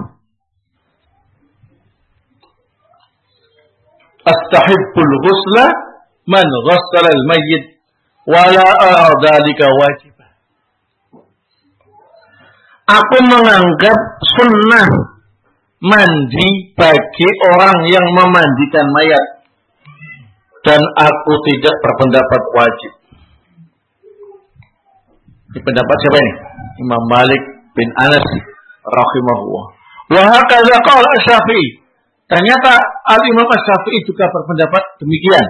astahibbul ghusla man ghassala al-mayyit wa la ara dhalika wajibah. aku menganggap sunnah mandi bagi orang yang memandikan mayat, dan aku tidak berpendapat wajib. Ini pendapat siapa ini? Imam Malik bin Anas rahimahullah. Wa hakadha qala Asy-Syafi'i. Ternyata Al-Imam Asy-Syafi'i juga berpendapat demikian.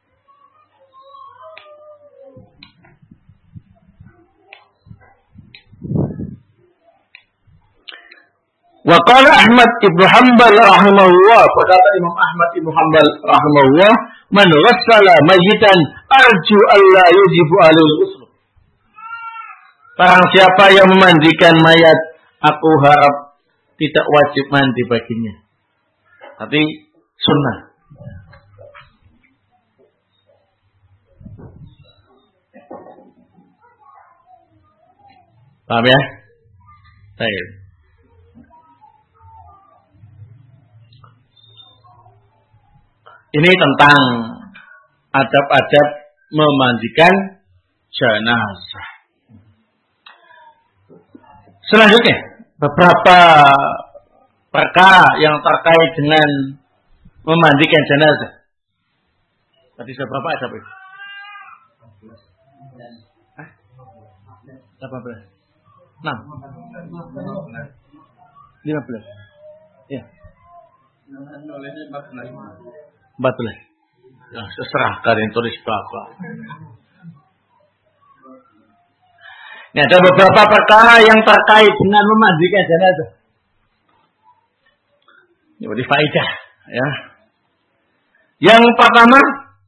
Wa qala Ahmad ibn Hanbal rahimahullah, berkata Imam Ahmad ibn Hanbal rahimahullah, man ghassala mayyitan arju alla yujibu alul ghusl. Barang siapa yang memandikan mayat, aku harap tidak wajib mandi baginya, tapi sunnah. Paham ya? Baik. Ini tentang adab-adab memandikan jenazah. Selanjutnya, beberapa perkara yang terkait dengan memandikan jenazah. Tadi sudah berapa adab itu? Hah? delapan belas. enam. lima belas. Ya. empat belas. Ya, seserah kalian tulis berapa. Ini ada beberapa perkara yang terkait dengan memandikan jenazah. Ini beri faedah, ya. Yang pertama,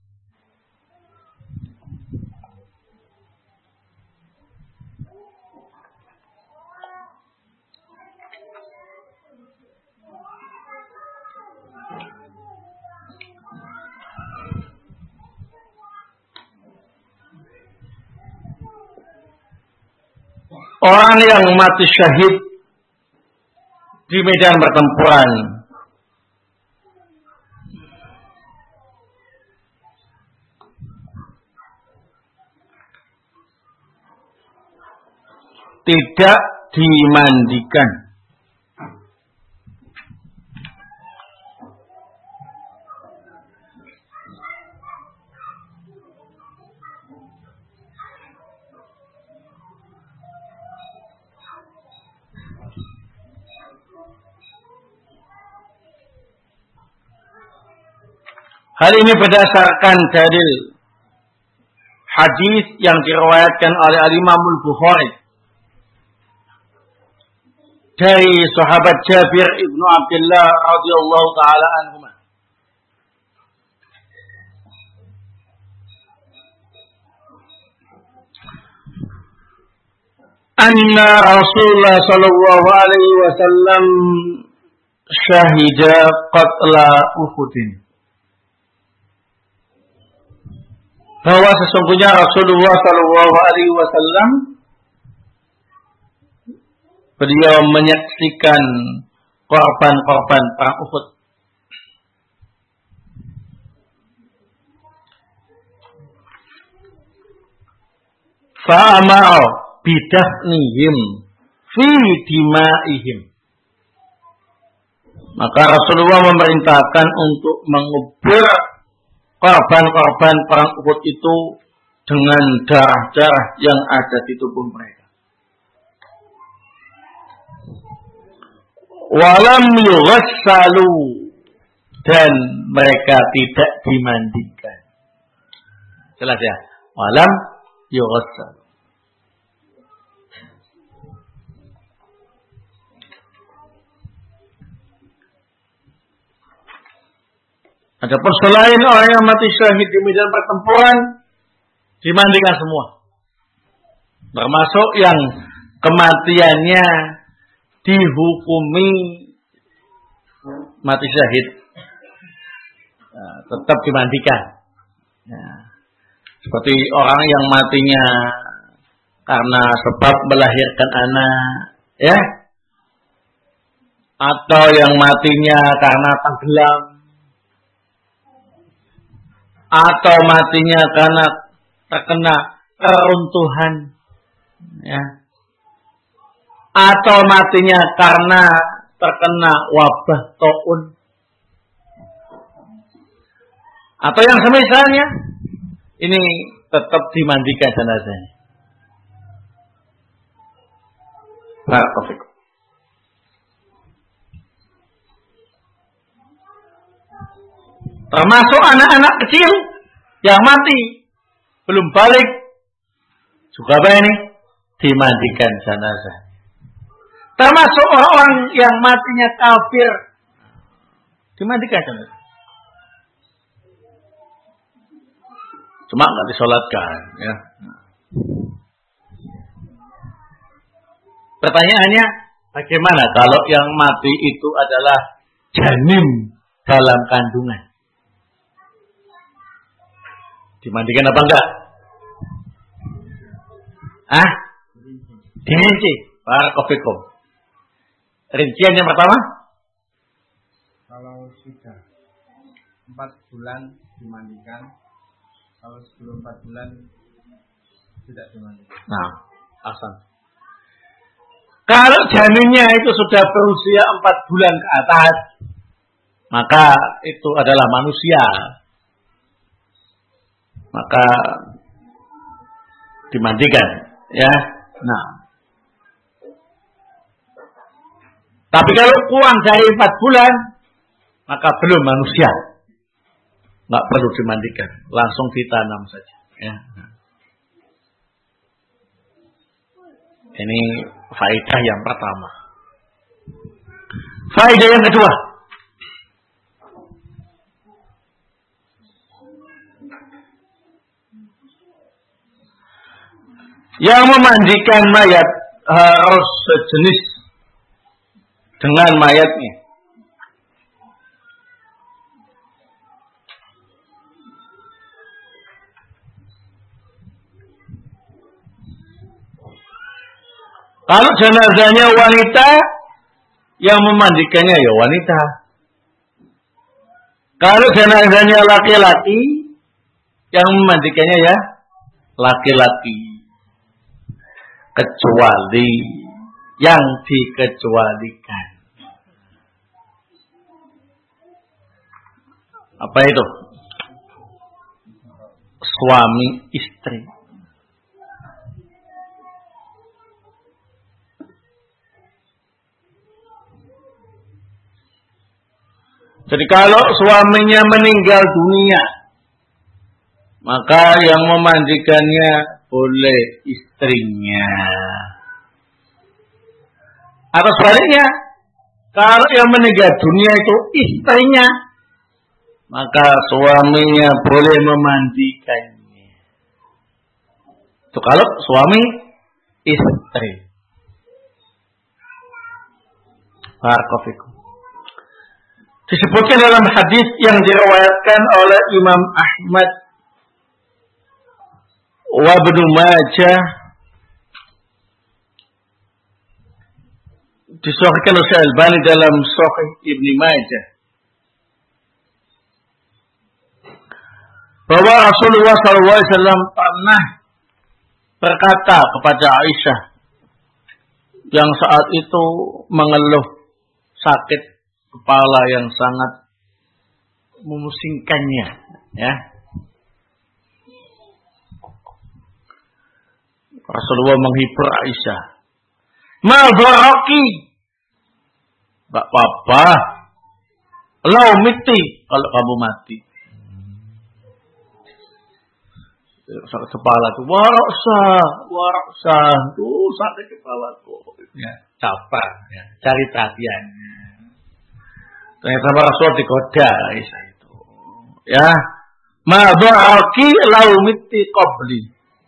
orang yang mati syahid di medan pertempuran tidak dimandikan. Hal ini berdasarkan dalil hadis yang diriwayatkan oleh Al-Imam Al-Bukhari dari sahabat Jabir ibnu Abdullah radhiyallahu taala anhuma. Anna Rasulullah sallallahu alaihi wasallam syahida qatla Uhudin. Bahwa sesungguhnya Rasulullah sallallahu alaihi wasallam beliau menyaksikan korban-korban perang Uhud. Fa'amara bidafnihim fi dimaihim. Maka Rasulullah memerintahkan untuk mengubur korban-korban perang Uhud itu dengan darah-darah yang ada di tubuh mereka. Walam yughassalu, dan mereka tidak dimandikan. Jelas ya? Walam yughassalu. Adapun selain orang yang mati syahid di medan pertempuran, dimandikan semua. Termasuk yang kematiannya dihukumi mati syahid, nah, tetap dimandikan. Nah, seperti orang yang matinya karena sebab melahirkan anak, ya, atau yang matinya karena tenggelam, atau matinya karena terkena keruntuhan, ya. atau matinya karena terkena wabah taun, atau yang semisalnya, ini tetap dimandikan jenazahnya. Barakallahu. Termasuk anak-anak kecil yang mati belum balik juga apa ini? Dimandikan jenazah. Termasuk orang-orang yang matinya kafir dimandikan jenazah. Cuma nggak disolatkan, ya. Pertanyaannya, bagaimana kalau yang mati itu adalah janin dalam kandungan? Dimandikan apa enggak? Ah? Dirinci. Barakallahu. Rincian yang pertama? Kalau sudah empat bulan dimandikan, kalau sebelum empat bulan tidak dimandikan. Nah, asal. Kalau janinnya itu sudah berusia empat bulan ke atas, maka itu adalah manusia. Maka dimandikan, ya. Nah, tapi kalau kurang dari empat bulan, maka belum manusia, nggak perlu dimandikan, langsung ditanam saja, ya. Ini faedah yang pertama. Faedah yang kedua. Yang memandikan mayat harus sejenis dengan mayatnya. Kalau jenazahnya wanita, yang memandikannya ya wanita. Kalau jenazahnya laki-laki, yang memandikannya ya laki-laki. Kecuali yang dikecualikan. Apa itu? Suami istri. Jadi kalau suaminya meninggal dunia, maka yang memandikannya oleh istrinya. Atau sebaliknya, kalau yang meninggal dunia itu istrinya, maka suaminya boleh memandikannya. Itu kalau suami istri. Barakallahu. Disebutkan dalam hadis yang diriwayatkan oleh Imam Ahmad wa Ibnu Majah, disahihkan oleh Al-Albani dalam Sahih Ibnu Majah, bahwa Rasulullah sallallahu alaihi wasallam pernah berkata kepada Aisyah yang saat itu mengeluh sakit kepala yang sangat memusingkannya, ya. Rasulullah menghibur Aisyah. Ma baraki. Enggak apa-apa. Lau mati kalau kamu mati. Sakit kepala tuh, waraksa, waraksa, tuh sakit kepala tuh, ya, capar, ya, cari perhatian. Ternyata Rasul digoda Aisyah itu, ya, ma baraki lau mati qabli.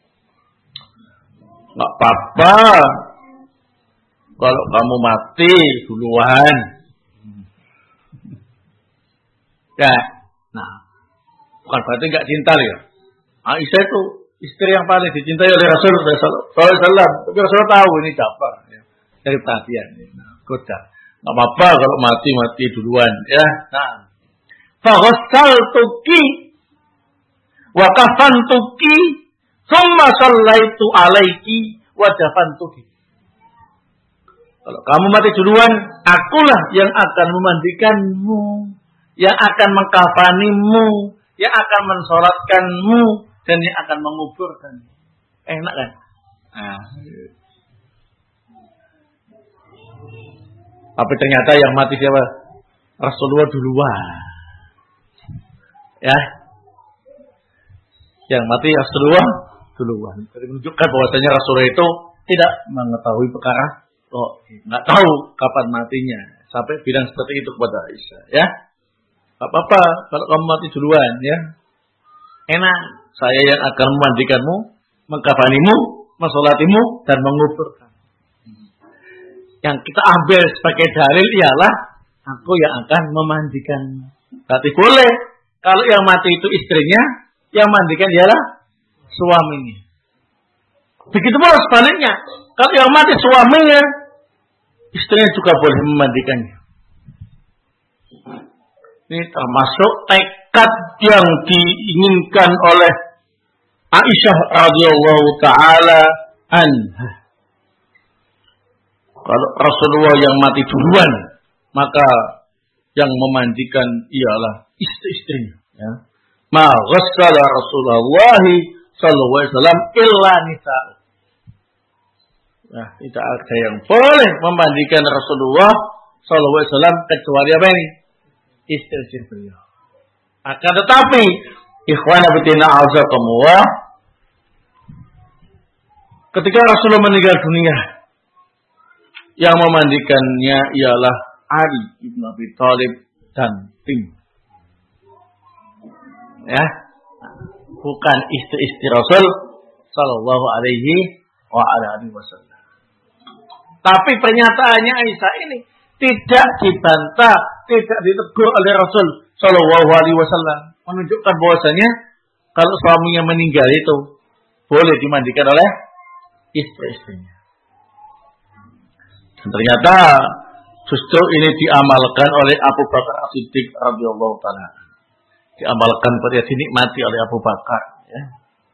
Nggak apa-apa kalau kamu mati duluan. Ya, nah, bukan berarti nggak cinta ya. Aisyah itu istri yang paling dicintai oleh Rasulullah sallallahu alaihi wasallam. Tapi Rasulullah tahu ini capar, ya, dari perhatian. Nah, goda. Nggak apa-apa kalau mati mati duluan, ya. Nah, faghassaltuki wa kafantuki. Thumma shallaitu alaiki wa dafantuki. Kalau kamu mati duluan, akulah yang akan memandikanmu, yang akan mengkafanimu, yang akan mensolatkanmu, dan yang akan menguburkanmu. Enak kan? Nah. Tapi ternyata yang mati siapa? Rasulullah duluan. Ya. Yang mati Rasulullah duluan. Jadi menunjukkan bahwasanya Rasulullah itu tidak mengetahui perkara, oh, nggak tahu kapan matinya. Sampai bilang seperti itu kepada Aisyah, ya. Gak apa-apa kalau kamu mati duluan, ya. Enak, saya yang akan memandikanmu, mengkafanimu, mensolatimu, dan menguburkan. Yang kita ambil sebagai dalil ialah aku yang akan memandikanmu. Berarti boleh kalau yang mati itu istrinya, yang mandikan ialah suaminya. Begitu pula sebaliknya, kalau yang mati suaminya, istrinya juga boleh memandikannya. Ini termasuk tekad yang diinginkan oleh Aisyah radhiyallahu taala anha. Kalau Rasulullah yang mati duluan, maka yang memandikan ialah istri-istrinya. Ya. Ma ghassala Rasulullah sallallahu alaihi wasallam illa nisa. Nah, tidak ada yang boleh memandikan Rasulullah sallallahu alaihi wasallam kecuali apa ini? Istri-istri beliau. Akan tetapi, ikhwan fillah azakumullah, ketika Rasulullah meninggal dunia, yang memandikannya ialah Ali ibn Abi Thalib dan tim. Ya, bukan istri-istri Rasul sallallahu alaihi wa alihi wasallam. Tapi pernyataannya Aisyah ini tidak dibantah, tidak ditegur oleh Rasul sallallahu alaihi wasallam, menunjukkan bahwasanya kalau suaminya meninggal itu boleh dimandikan oleh istri-istrinya. Dan ternyata justru ini diamalkan oleh Abu Bakar As-Siddiq radhiyallahu taala. Diamalkan pada dinikmati oleh Abu Bakar, ya.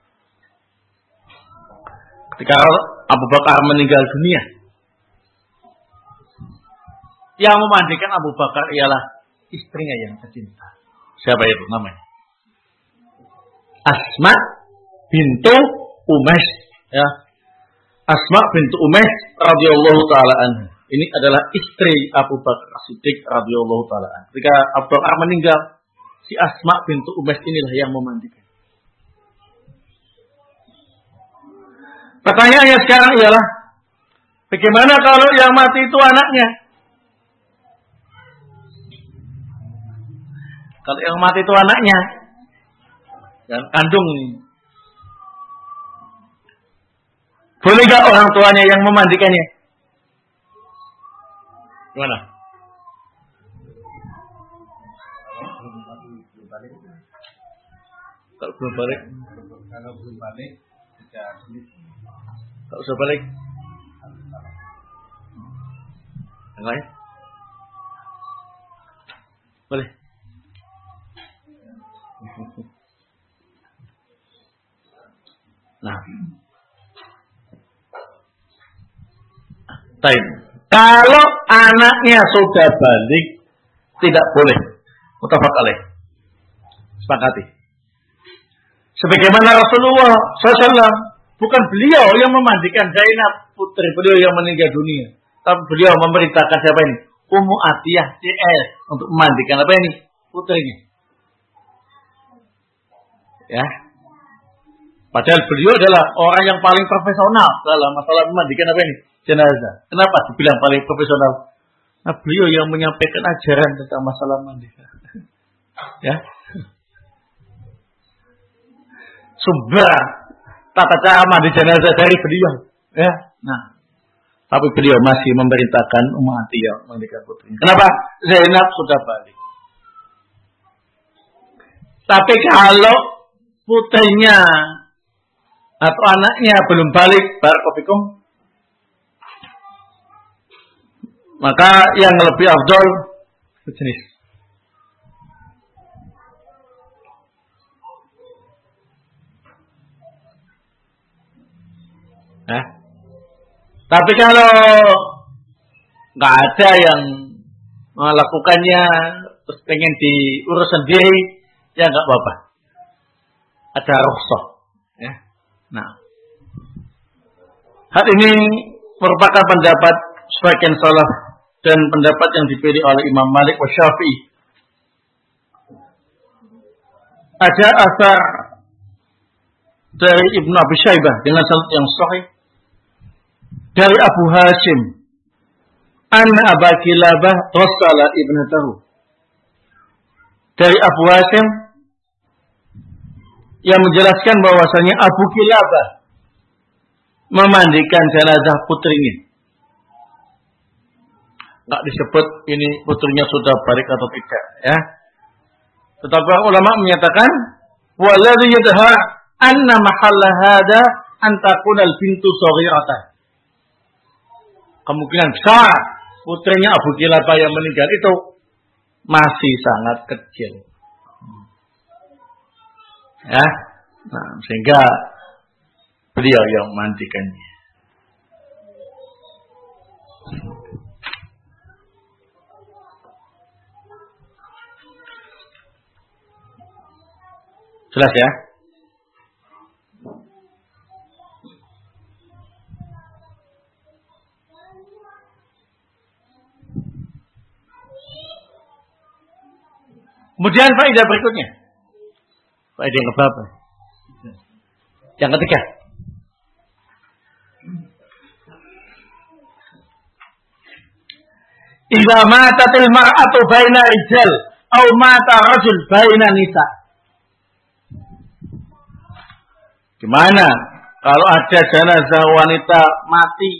Ketika Abu Bakar meninggal dunia, yang memandikan Abu Bakar ialah istrinya yang tercinta. Siapa itu namanya? Asma bintu Umays, ya. Asma bintu Umays radhiyallahu taala anha. Ini adalah istri Abu Bakar As-Siddiq radhiyallahu taala anha. Ketika Abu Bakar meninggal, si Asma bintu Umays inilah yang memandikan. Pertanyaannya sekarang ialah, bagaimana kalau yang mati itu anaknya? Kalau yang mati itu anaknya, yang kandung ini, boleh gak orang tuanya yang memandikannya? Gimana? Kalau belum balik, kalau belum balik, tidak sulit. Kalau sudah balik, yang lain, boleh. Nah, Taib. Kalau anaknya sudah balik, tidak boleh. Muttafaq alaih. Sepakati. Sebagaimana Rasulullah shallallahu alaihi wasallam, bukan beliau yang memandikan Zainab, putri beliau yang meninggal dunia, tapi beliau memerintahkan siapa ini? Ummu Atiyah C S untuk memandikan apa ini? Putrinya. Ya. Padahal beliau adalah orang yang paling profesional dalam masalah memandikan apa ini? Jenazah. Kenapa dibilang paling profesional? Nah, beliau yang menyampaikan ajaran tentang masalah mandi. Ya. Sumber tata cara mandi jenazah dari beliau. Ya. Nah, tapi beliau masih memerintahkan Ummu Atiyah memandikan putrinya. Kenapa? Zainab sudah balik. Tapi kalau putrinya atau anaknya belum balik, barakallahu, maka yang lebih afdal sejenis. Nah, tapi kalau nggak ada yang melakukannya terus pengen diurus sendiri, ya nggak apa-apa. Ada rukhsah, ya. Nah, hal ini merupakan pendapat sebagian salaf dan pendapat yang dipilih oleh Imam Malik wa Syafi'i. Ada asar dari Ibnu Abi Syaibah dengan sanad yang sahih dari Abu Hashim, anna Aba Kilabah rassala ibnatahu. Dari Abu Hashim yang menjelaskan bahwasanya Abu Kilabah memandikan jenazah putrinya. Enggak disebut ini putrinya sudah balik atau tidak, ya. Tetapi ulama menyatakan waladhi yadha anna mahalla hada an takuna al-bintu shaghiratan. Kemungkinan besar putrinya Abu Kilabah yang meninggal itu masih sangat kecil. Ya. Nah, sehingga beliau yang memandikannya. Jelas ya? Kemudian faedah berikutnya. Faedah yang keberapa? Yang ketiga. Idza matatil mar'atu baina rijal aw mata rajul baina nisa. Gimana kalau ada jenazah wanita mati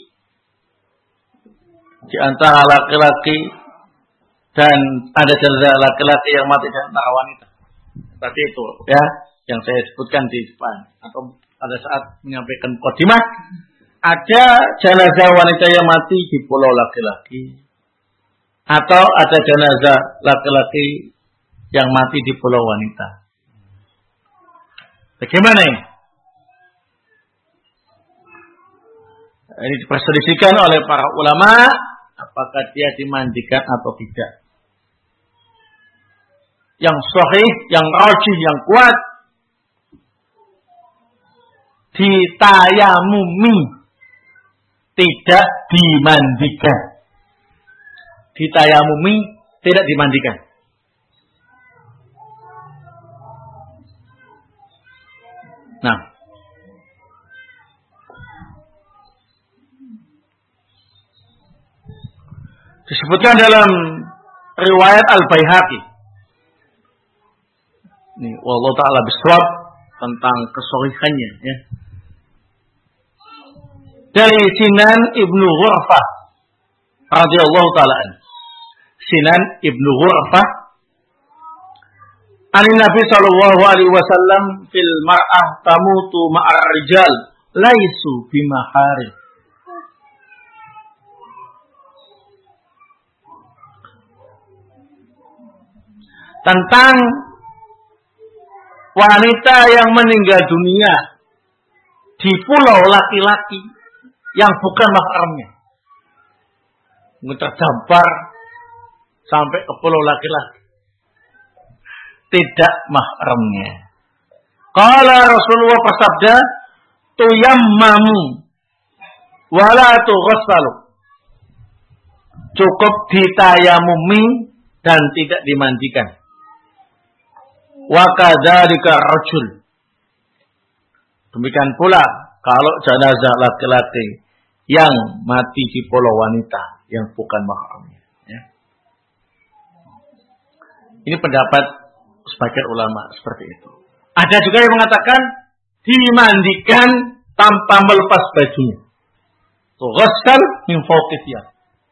di antara laki-laki dan ada jenazah laki-laki yang mati di antara wanita? Tadi itu ya yang saya sebutkan di depan atau pada saat menyampaikan mukadimah, ada jenazah wanita yang mati di pulau laki-laki atau ada jenazah laki-laki yang mati di pulau wanita. Bagaimana ini? Ini diperselisihkan oleh para ulama apakah dia dimandikan atau tidak. Yang sahih, yang rajih, yang kuat ditayamumi, tidak dimandikan. Ditayamumi, tidak dimandikan. Nah, disebutkan dalam riwayat Al-Baihaqi. Ini wallahu ta'ala bisawab tentang kesahihannya, ya. Dari Sinan Ibnu Ghurfah radhiyallahu ta'ala anhu. Sinan Ibnu Ghurfah Ani Nabi sallallahu alaihi wasallam fil mar'ah tamutu ma'ar rijal laisu bimahari. Tentang wanita yang meninggal dunia di pulau laki-laki yang bukan mahramnya. Terdampar sampai ke pulau laki-laki. Tidak mahramnya. Qala Rasulullah bersabda, tuyammamu wala tughassalu. Cukup ditayamumi dan tidak dimandikan. Wa kadzalika rajul. Demikian pula kalau jenazah laki-laki yang mati di pulau wanita yang bukan mahramnya, ya. Ini pendapat sebagian ulama seperti itu. Ada juga yang mengatakan dimandikan tanpa melepas bajunya. Tughassal min fawqi thiyab.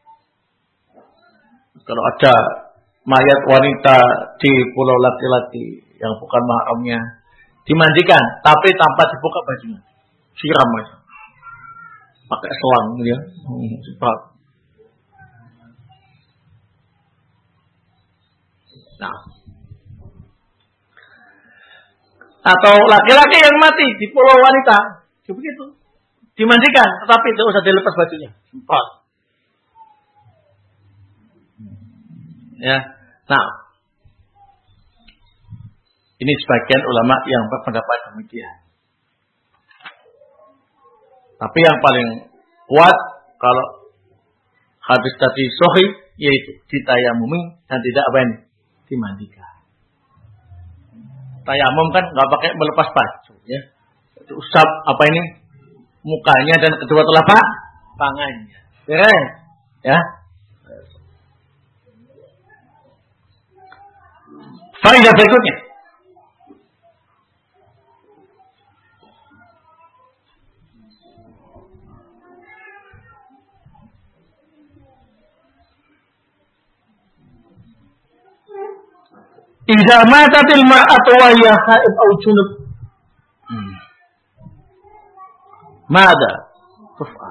Kalau ada mayat wanita di pulau laki-laki yang bukan mahramnya, dimandikan tapi tanpa dibuka bajunya. Siram aja. Pakai selang ya. Cepat. Nah. Atau laki-laki yang mati di pulau wanita, begitu. Dimandikan, tetapi tidak usah dilepas bajunya. Cepat. Ya. Nah, ini sebagian ulama yang berpendapat demikian. Tapi yang paling kuat kalau hadis tadi sahih yaitu ditayamumi dan tidak apa ini dimandikan. Tayamum kan nggak pakai melepas baju, ya. Usap apa ini mukanya dan kedua telapak tangannya. Beres, ya. Faedah berikutnya. Idza matatil mar'atu wa hiya haid aw junub. Mada tuf'al.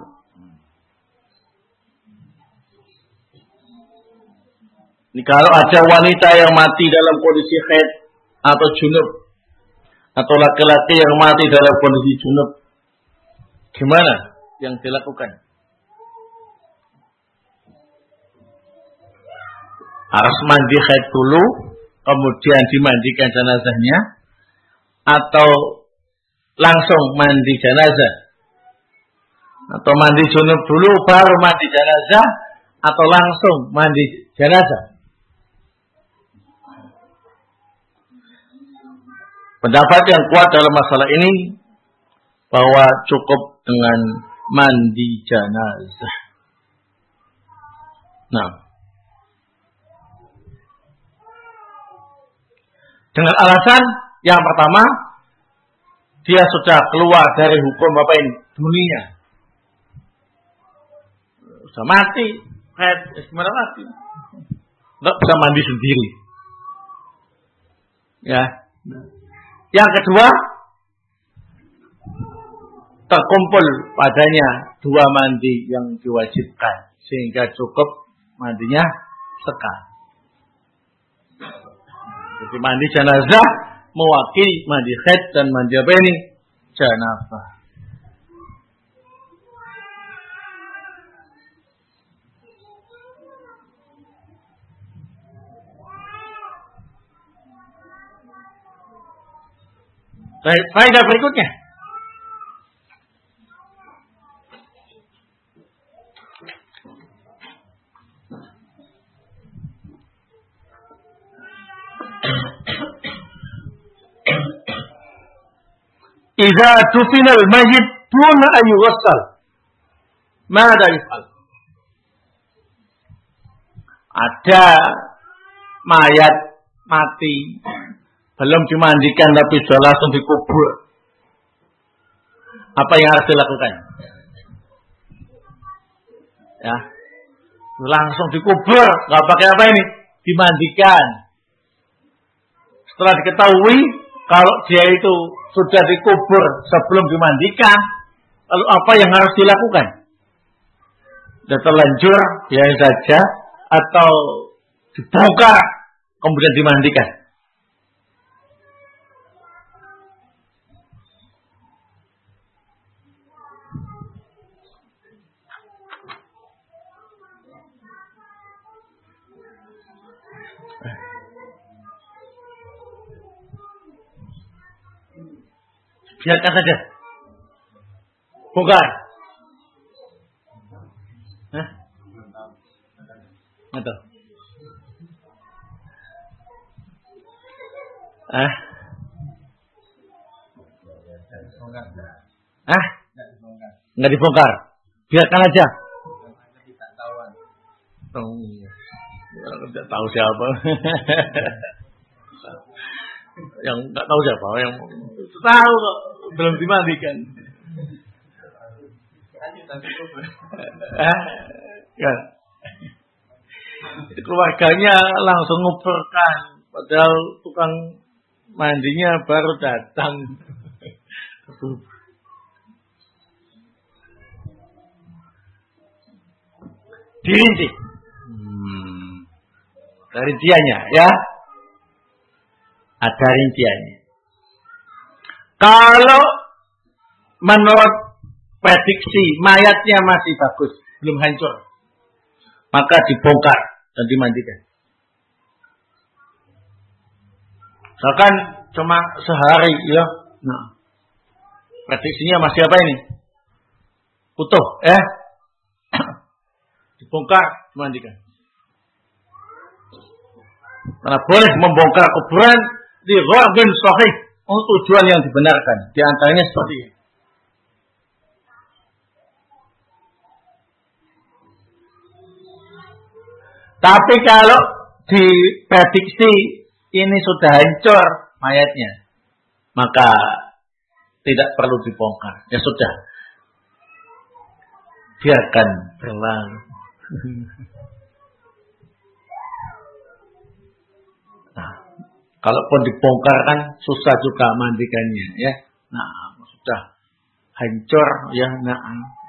Ini kalau ada wanita yang mati dalam kondisi haid atau junub, atau laki-laki yang mati dalam kondisi junub, gimana yang dilakukan? Harus mandi haid dulu, kemudian dimandikan jenazahnya, atau langsung mandi jenazah, atau mandi junub dulu baru mandi jenazah, atau langsung mandi jenazah. Pendapat yang kuat dalam masalah ini bahwa cukup dengan mandi jenazah. Nah, dengan alasan yang pertama, dia sudah keluar dari hukum apa ini? Dunia. Sudah mati. Haid, gimana mati? Nggak bisa mandi sendiri. Ya. Yang kedua, terkumpul padanya dua mandi yang diwajibkan. Sehingga cukup mandinya sekali. Jadi mandi jenazah mewakili mandi haid dan mandi apa ini? Janabah. Baik, faedah berikutnya. Idza dufina al-mayyit duna an yughassal. Mada yaf'al? Ada mayat mati belum dimandikan tapi sudah langsung dikubur. Apa yang harus dilakukan? Ya. Langsung dikubur, enggak pakai apa ini? Dimandikan. Setelah diketahui kalau dia itu sudah dikubur sebelum dimandikan, lalu apa yang harus dilakukan? Sudah terlanjur, biasa saja, atau dibongkar kemudian dimandikan? Biarkan saja. Bongkar. Hah? Nggak tahu. Ah? Ah? Nggak dibongkar. Biarkan aja. Oh, tidak tahu siapa. Yang nggak tahu siapa, yang tahu kok belum dimandikan. Ya. Keluarganya langsung nguburkan, padahal tukang mandinya baru datang. Dirinci. Hmm. Rinciannya, ya. Ada rinciannya. Kalau menurut prediksi mayatnya masih bagus, belum hancur, maka dibongkar dan dimandikan. Misalkan cuma sehari ya. Nah, prediksinya masih apa ini? Utuh, eh? Dibongkar, dimandikan. Karena boleh membongkar kuburan di ghaibin sahih untuk tujuan yang dibenarkan. Di antaranya seperti ini. Tapi kalau diprediksi ini sudah hancur mayatnya, maka tidak perlu dibongkar. Ya sudah, biarkan berlalu. Nah, kalaupun dibongkar kan susah juga mandikannya, ya. Nah, sudah hancur, ya. Nah,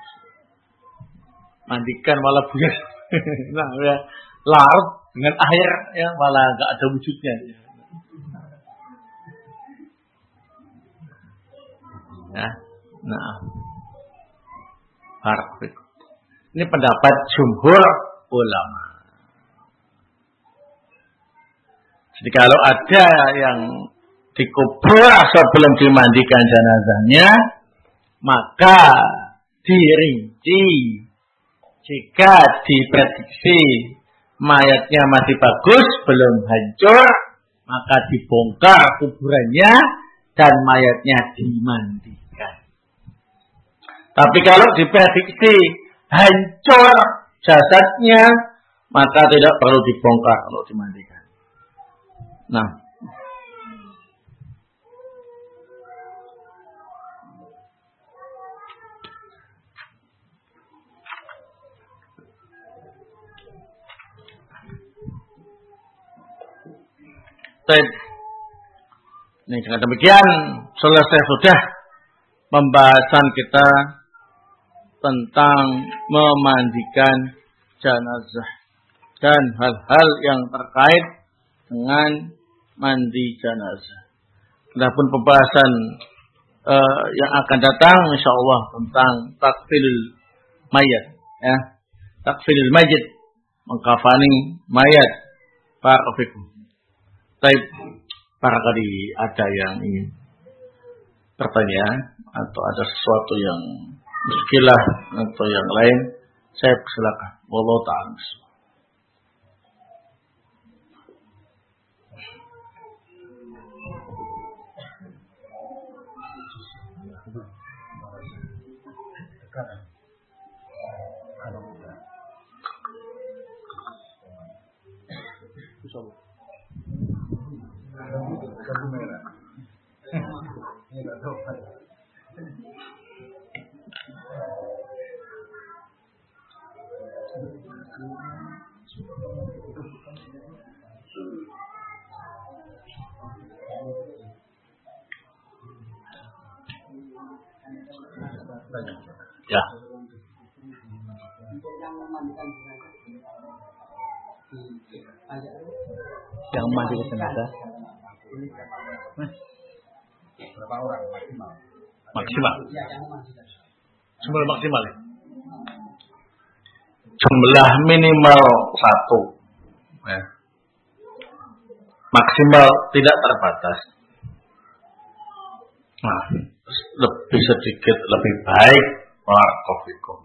mandikan malah buyar. Nah, ya, larut dengan air, ya, malah nggak ada wujudnya. Ya, nah, harap. Ini pendapat jumhur ulama. Jadi kalau ada yang dikubur sebelum dimandikan jenazahnya, maka dirinci. Jika diprediksi mayatnya masih bagus, belum hancur, maka dibongkar kuburannya dan mayatnya dimandikan. Tapi kalau diprediksi hancur jasadnya, maka tidak perlu dibongkar kalau dimandikan. Nah, baik. Ini dengan demikian selesai sudah pembahasan kita tentang memandikan jenazah dan hal-hal yang terkait dengan mandi jenazah. Adapun pembahasan uh, yang akan datang insyaallah tentang takfilul mayat, ya. Takfilul mayit, mengkafani mayat. Barakallahu. Baik, barangkali ada yang ingin bertanya atau ada sesuatu yang muskilah atau yang lain, saya persilakan. Wallahu ta'ala. Ya. Yang mandi jenazah. Berapa orang maksimal? Maksimal. Jumlah maksimal. Jumlah minimal satu. Ya. Maksimal tidak terbatas. Nah, lebih sedikit lebih baik. Barakallahu.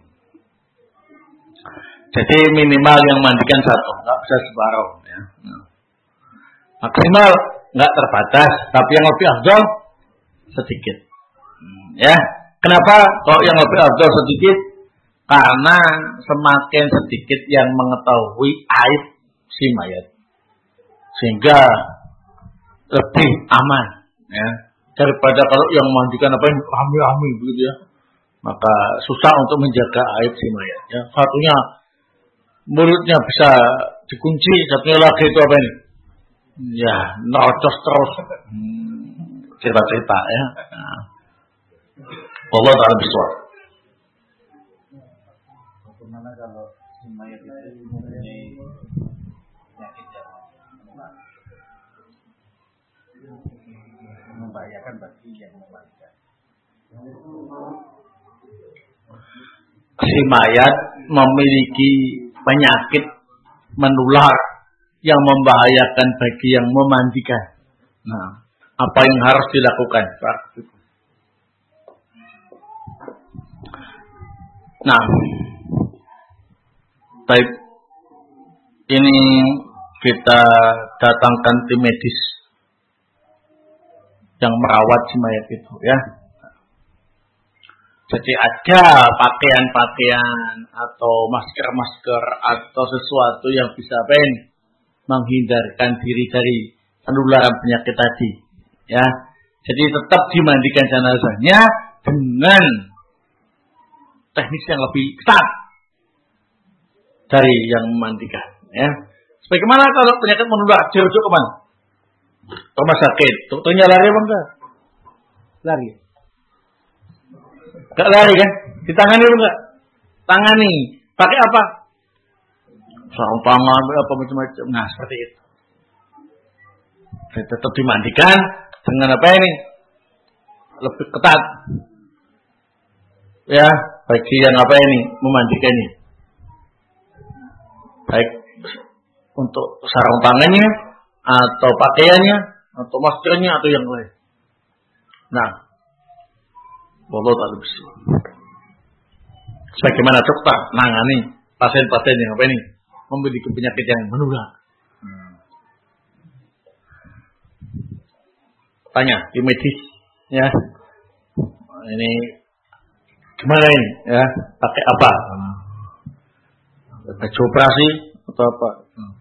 Jadi minimal yang mandikan satu, nggak bisa separuh. Ya. Nah. Maksimal nggak terbatas, tapi yang lebih afdal sedikit. Ya, kenapa kalau yang lebih afdal sedikit? Karena semakin sedikit yang mengetahui aib si mayat, sehingga lebih aman. Ya, daripada kalau yang mandikan apa yang rame-rame begitu ya, maka susah untuk menjaga aib si mayat. Ya, satunya mulutnya bisa dikunci, satunya lagi itu apa ini? Ya, nerocos terus. Hmm, cerita-cerita ya. Nah. Allah Ta'ala bisawab. Bagaimana kalau si mayat itu mempunyai penyakit yang membahayakan bagi yang memandikan? Si mayat memiliki penyakit menular yang membahayakan bagi yang memandikan. Nah, apa yang harus dilakukan? Nah, baik. Ini kita datangkan tim medis yang merawat si mayat itu, ya. Jadi ada pakaian-pakaian atau masker-masker atau sesuatu yang bisa ben menghindarkan diri dari penularan penyakit tadi, ya. Jadi tetap dimandikan jenazahnya dengan teknis yang lebih ketat dari yang memandikan, ya. Sebagaimana kalau penyakit menular, dirujuk kemana? Rumah sakit, dokternya lari apa enggak? Lari. Enggak lari kan? Ditangani apa enggak? Tangani. Pakai apa? Sarung tangan, apa macam-macam. Nah, seperti itu. Jadi tetap dimandikan dengan apa ini? Lebih ketat. Ya, bagi yang apa ini? Memandikannya. Baik untuk sarung tangannya, atau pakaiannya, atau maskernya, atau yang lain. Nah, wallahu ta'ala bismillah. Sebagaimana dokter nangani pasien-pasien yang apa ini memiliki penyakit yang menular. Hmm. Tanya di medis, ya. Ini gimana ini, ya? Pakai apa? Hmm. Baju operasi atau apa? Hmm.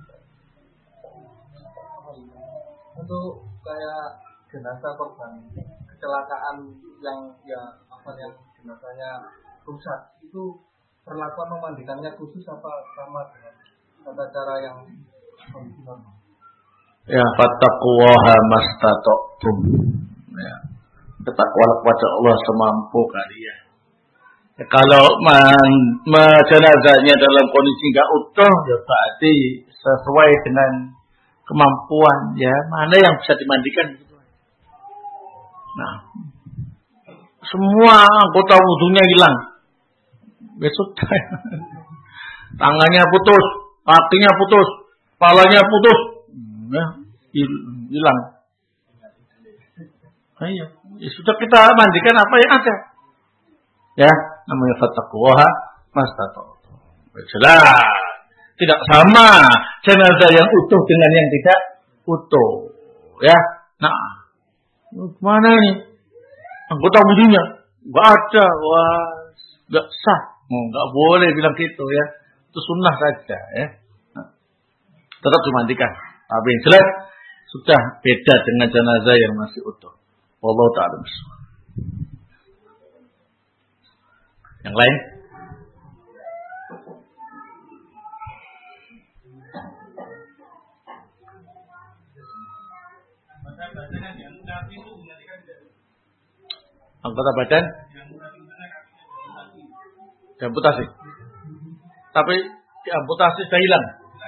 Untuk kayak jenazah korban kecelakaan yang ya apa yang jenazahnya rusak, itu perlakuan memandikannya khusus apa sama dengan tata cara yang kondisi normal? Ya, fattaqullaha mastata'tum. Ya. Bertakwalah kepada Allah semampu kalian. Ya, kalau jenazahnya dalam kondisi enggak utuh, ya berarti sesuai dengan kemampuan, ya, mana yang bisa dimandikan. Nah, semua anggota wudhunya hilang, besok tangannya putus, kakinya putus, kepalanya putus, ya, hilang. Ayo, ya, sudah kita mandikan apa yang ada, ya, namanya fattaqullaha mastata'tum. Jelas. Tidak sama jenazah yang utuh dengan yang tidak utuh, ya. Nah, mana ini anggota wudhunya? Enggak ada, wah, enggak sah, enggak oh, boleh bilang gitu, ya. Itu sunnah saja, ya. Nah, tetap dimandikan. Tapi yang jelas sudah beda dengan jenazah yang masih utuh. Wallahu ta'ala bismillah. Yang lain? Anggota badan diamputasi, tapi diamputasi sudah hilang,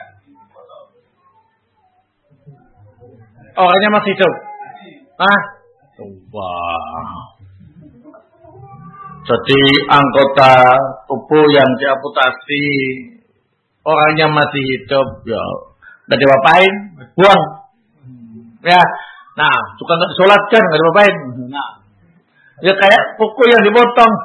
orangnya masih hidup. Ah, wah. Jadi anggota tubuh yang diamputasi orangnya masih hidup, ya nggak diapain, buang. Ya, nah, tukang nggak disolatkan, nggak diapain. Nah, ya kayak kuku yang dipotong.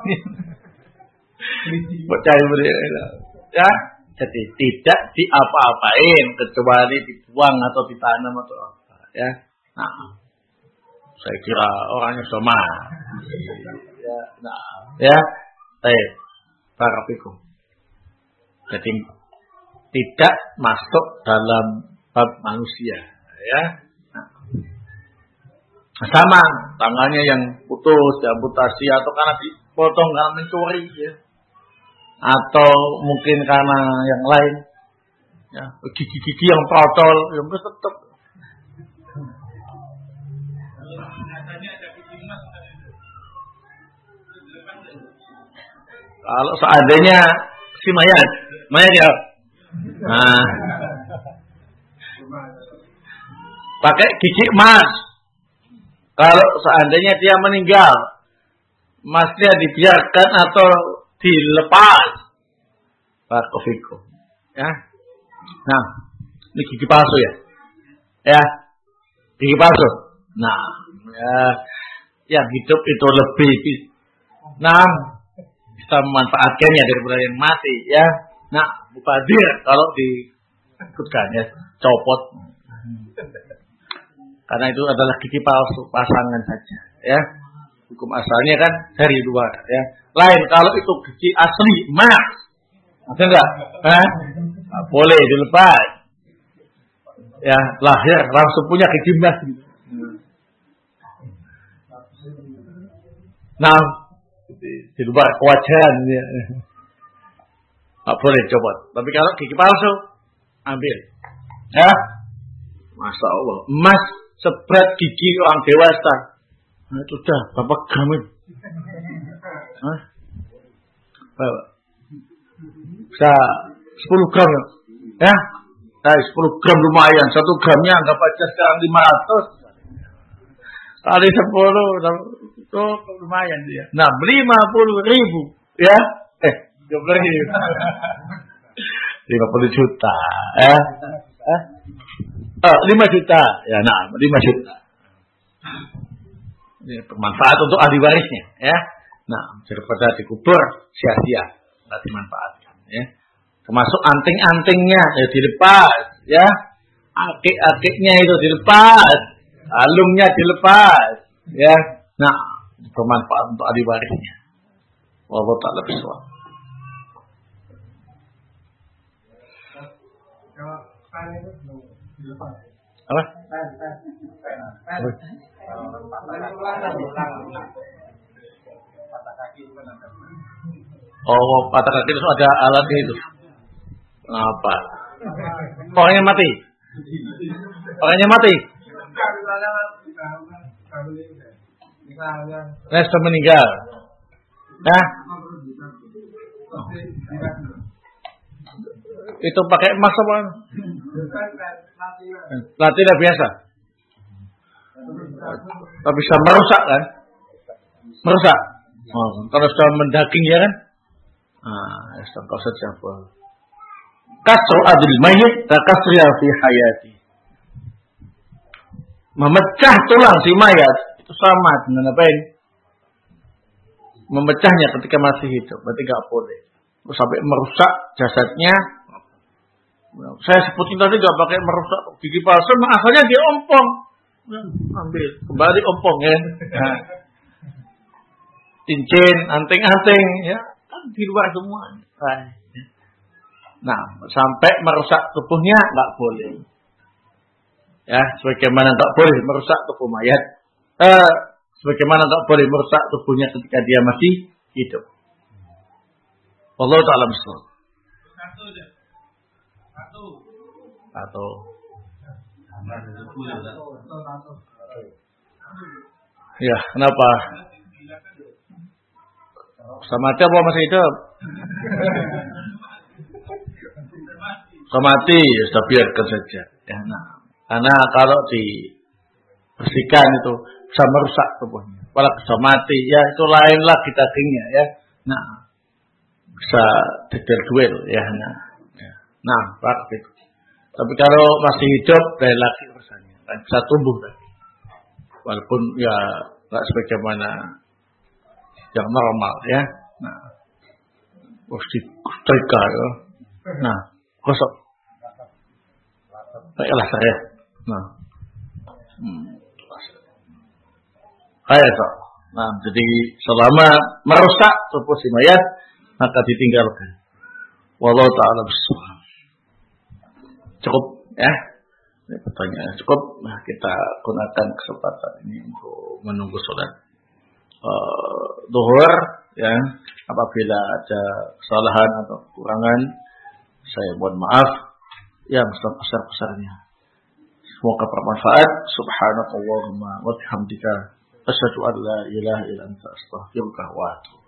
Ya, jadi tidak diapa-apain kecuali dibuang atau ditanam atau apa, ya. Nah, saya kira orangnya sama. Ya, nah, ya, baik, barakallahu. Jadi tidak masuk dalam bab manusia, ya. Sama tangannya yang putus, diamputasi atau karena dipotong karena mencuri, ya. Atau mungkin karena yang lain, ya, gigi-gigi yang protol, yang tetap. Kalau seandainya si mayat, mayat ya, nah, pakai gigi emas. Kalau seandainya dia meninggal, emasnya dibiarkan atau dilepas, barakallahu, ya. Nah, ini gigi palsu, ya, ya. gigi palsu. Nah, ya, yang hidup itu lebih, nah, bisa memanfaatkannya daripada yang mati, ya. Nah, mubadir kalau diikutkan ya, copot. Karena itu adalah gigi palsu, pasangan saja, ya. Hukum asalnya kan dari luar, ya. Lain kalau itu gigi asli, emas, ada enggak? Eh? Nah, boleh dilepas. Ya, lahir langsung punya gigi emas. Nah, di, di luar kewajaran, ya. Nggak boleh copot. Tapi kalau gigi palsu, ambil. Ya, Masya Allah, emas seberat gigi orang dewasa. Nah, itu sudah berapa gram itu? Hah? Berapa? Bisa sepuluh gram ya? Ya? Nah, sepuluh gram lumayan. Satu gramnya anggap aja sekarang lima ratus. Kali sepuluh, itu lumayan dia. Nah, lima puluh ribu. Ya? Eh, dua puluh ribu. lima puluh juta. Ya? Eh? Oh, lima juta. Ya, nah, lima juta. Ini bermanfaat untuk ahli warisnya, ya. Nah, daripada dikubur sia-sia, nggak dimanfaatkan, ya. Termasuk anting-antingnya ya dilepas, ya. Akik-akiknya itu dilepas, alungnya dilepas, ya. Nah, bermanfaat untuk ahli warisnya. Wallahu ta'ala bishawab. Apa? Oh, patah kaki itu ada alatnya itu. Apa? Orangnya mati. Orangnya mati. Nah, sudah meninggal. Nah, itu pakai emas apa? Latih biasa. Tapi bisa merusak kan? Merusak. Oh, kalau sudah mendaging ya kan? Ah, kau saja apa? Kasru adil mayit, kasriya fi hayati. Memecah tulang si mayat itu sama dengan apa ini? Memecahnya ketika masih hidup, berarti nggak boleh. Sampai merusak jasadnya. Saya sebutin tadi nggak pakai merusak gigi palsu, asalnya dia ompong. Ambil kembali ompong ya. Nah. Cincin, anting-anting ya, kan di luar semua. Nah, sampai merusak tubuhnya nggak boleh. Ya, sebagaimana nggak boleh merusak tubuh mayat. Eh, sebagaimana nggak boleh merusak tubuhnya ketika dia masih hidup. Wallahu ta'ala bishawab. Satu aja. Satu. Satu. Ya, kenapa? Samati apa masih hidup? Samati, ya sudah biarkan saja. Ya, nah, karena kalau dibersihkan itu bisa merusak tubuhnya. Kalau sudah mati, ya itu lain lagi dagingnya, ya. Nah, bisa didel-duel, ya. Nah, ya. Nah, pak gitu. Tapi kalau masih hidup, dari lagi rasanya, kan bisa tumbuh lagi. Walaupun ya nggak sebagaimana yang normal, ya. Nah, mesti setrika, ya. Nah, gosok. Baiklah saya. Nah, hmm. Ayo, so. Nah, jadi selama merusak tubuh si mayat, maka ditinggalkan. Wallahu ta'ala bishawab. Cukup, ya. Ini pertanyaan cukup. Nah, kita gunakan kesempatan ini untuk menunggu sholat uh, duhur, ya. Apabila ada kesalahan atau kekurangan, saya mohon maaf yang sebesar-besarnya. Semoga bermanfaat. Subhanakallahumma wa bihamdika asyhadu an la ilaha illa anta astaghfiruka wa atubu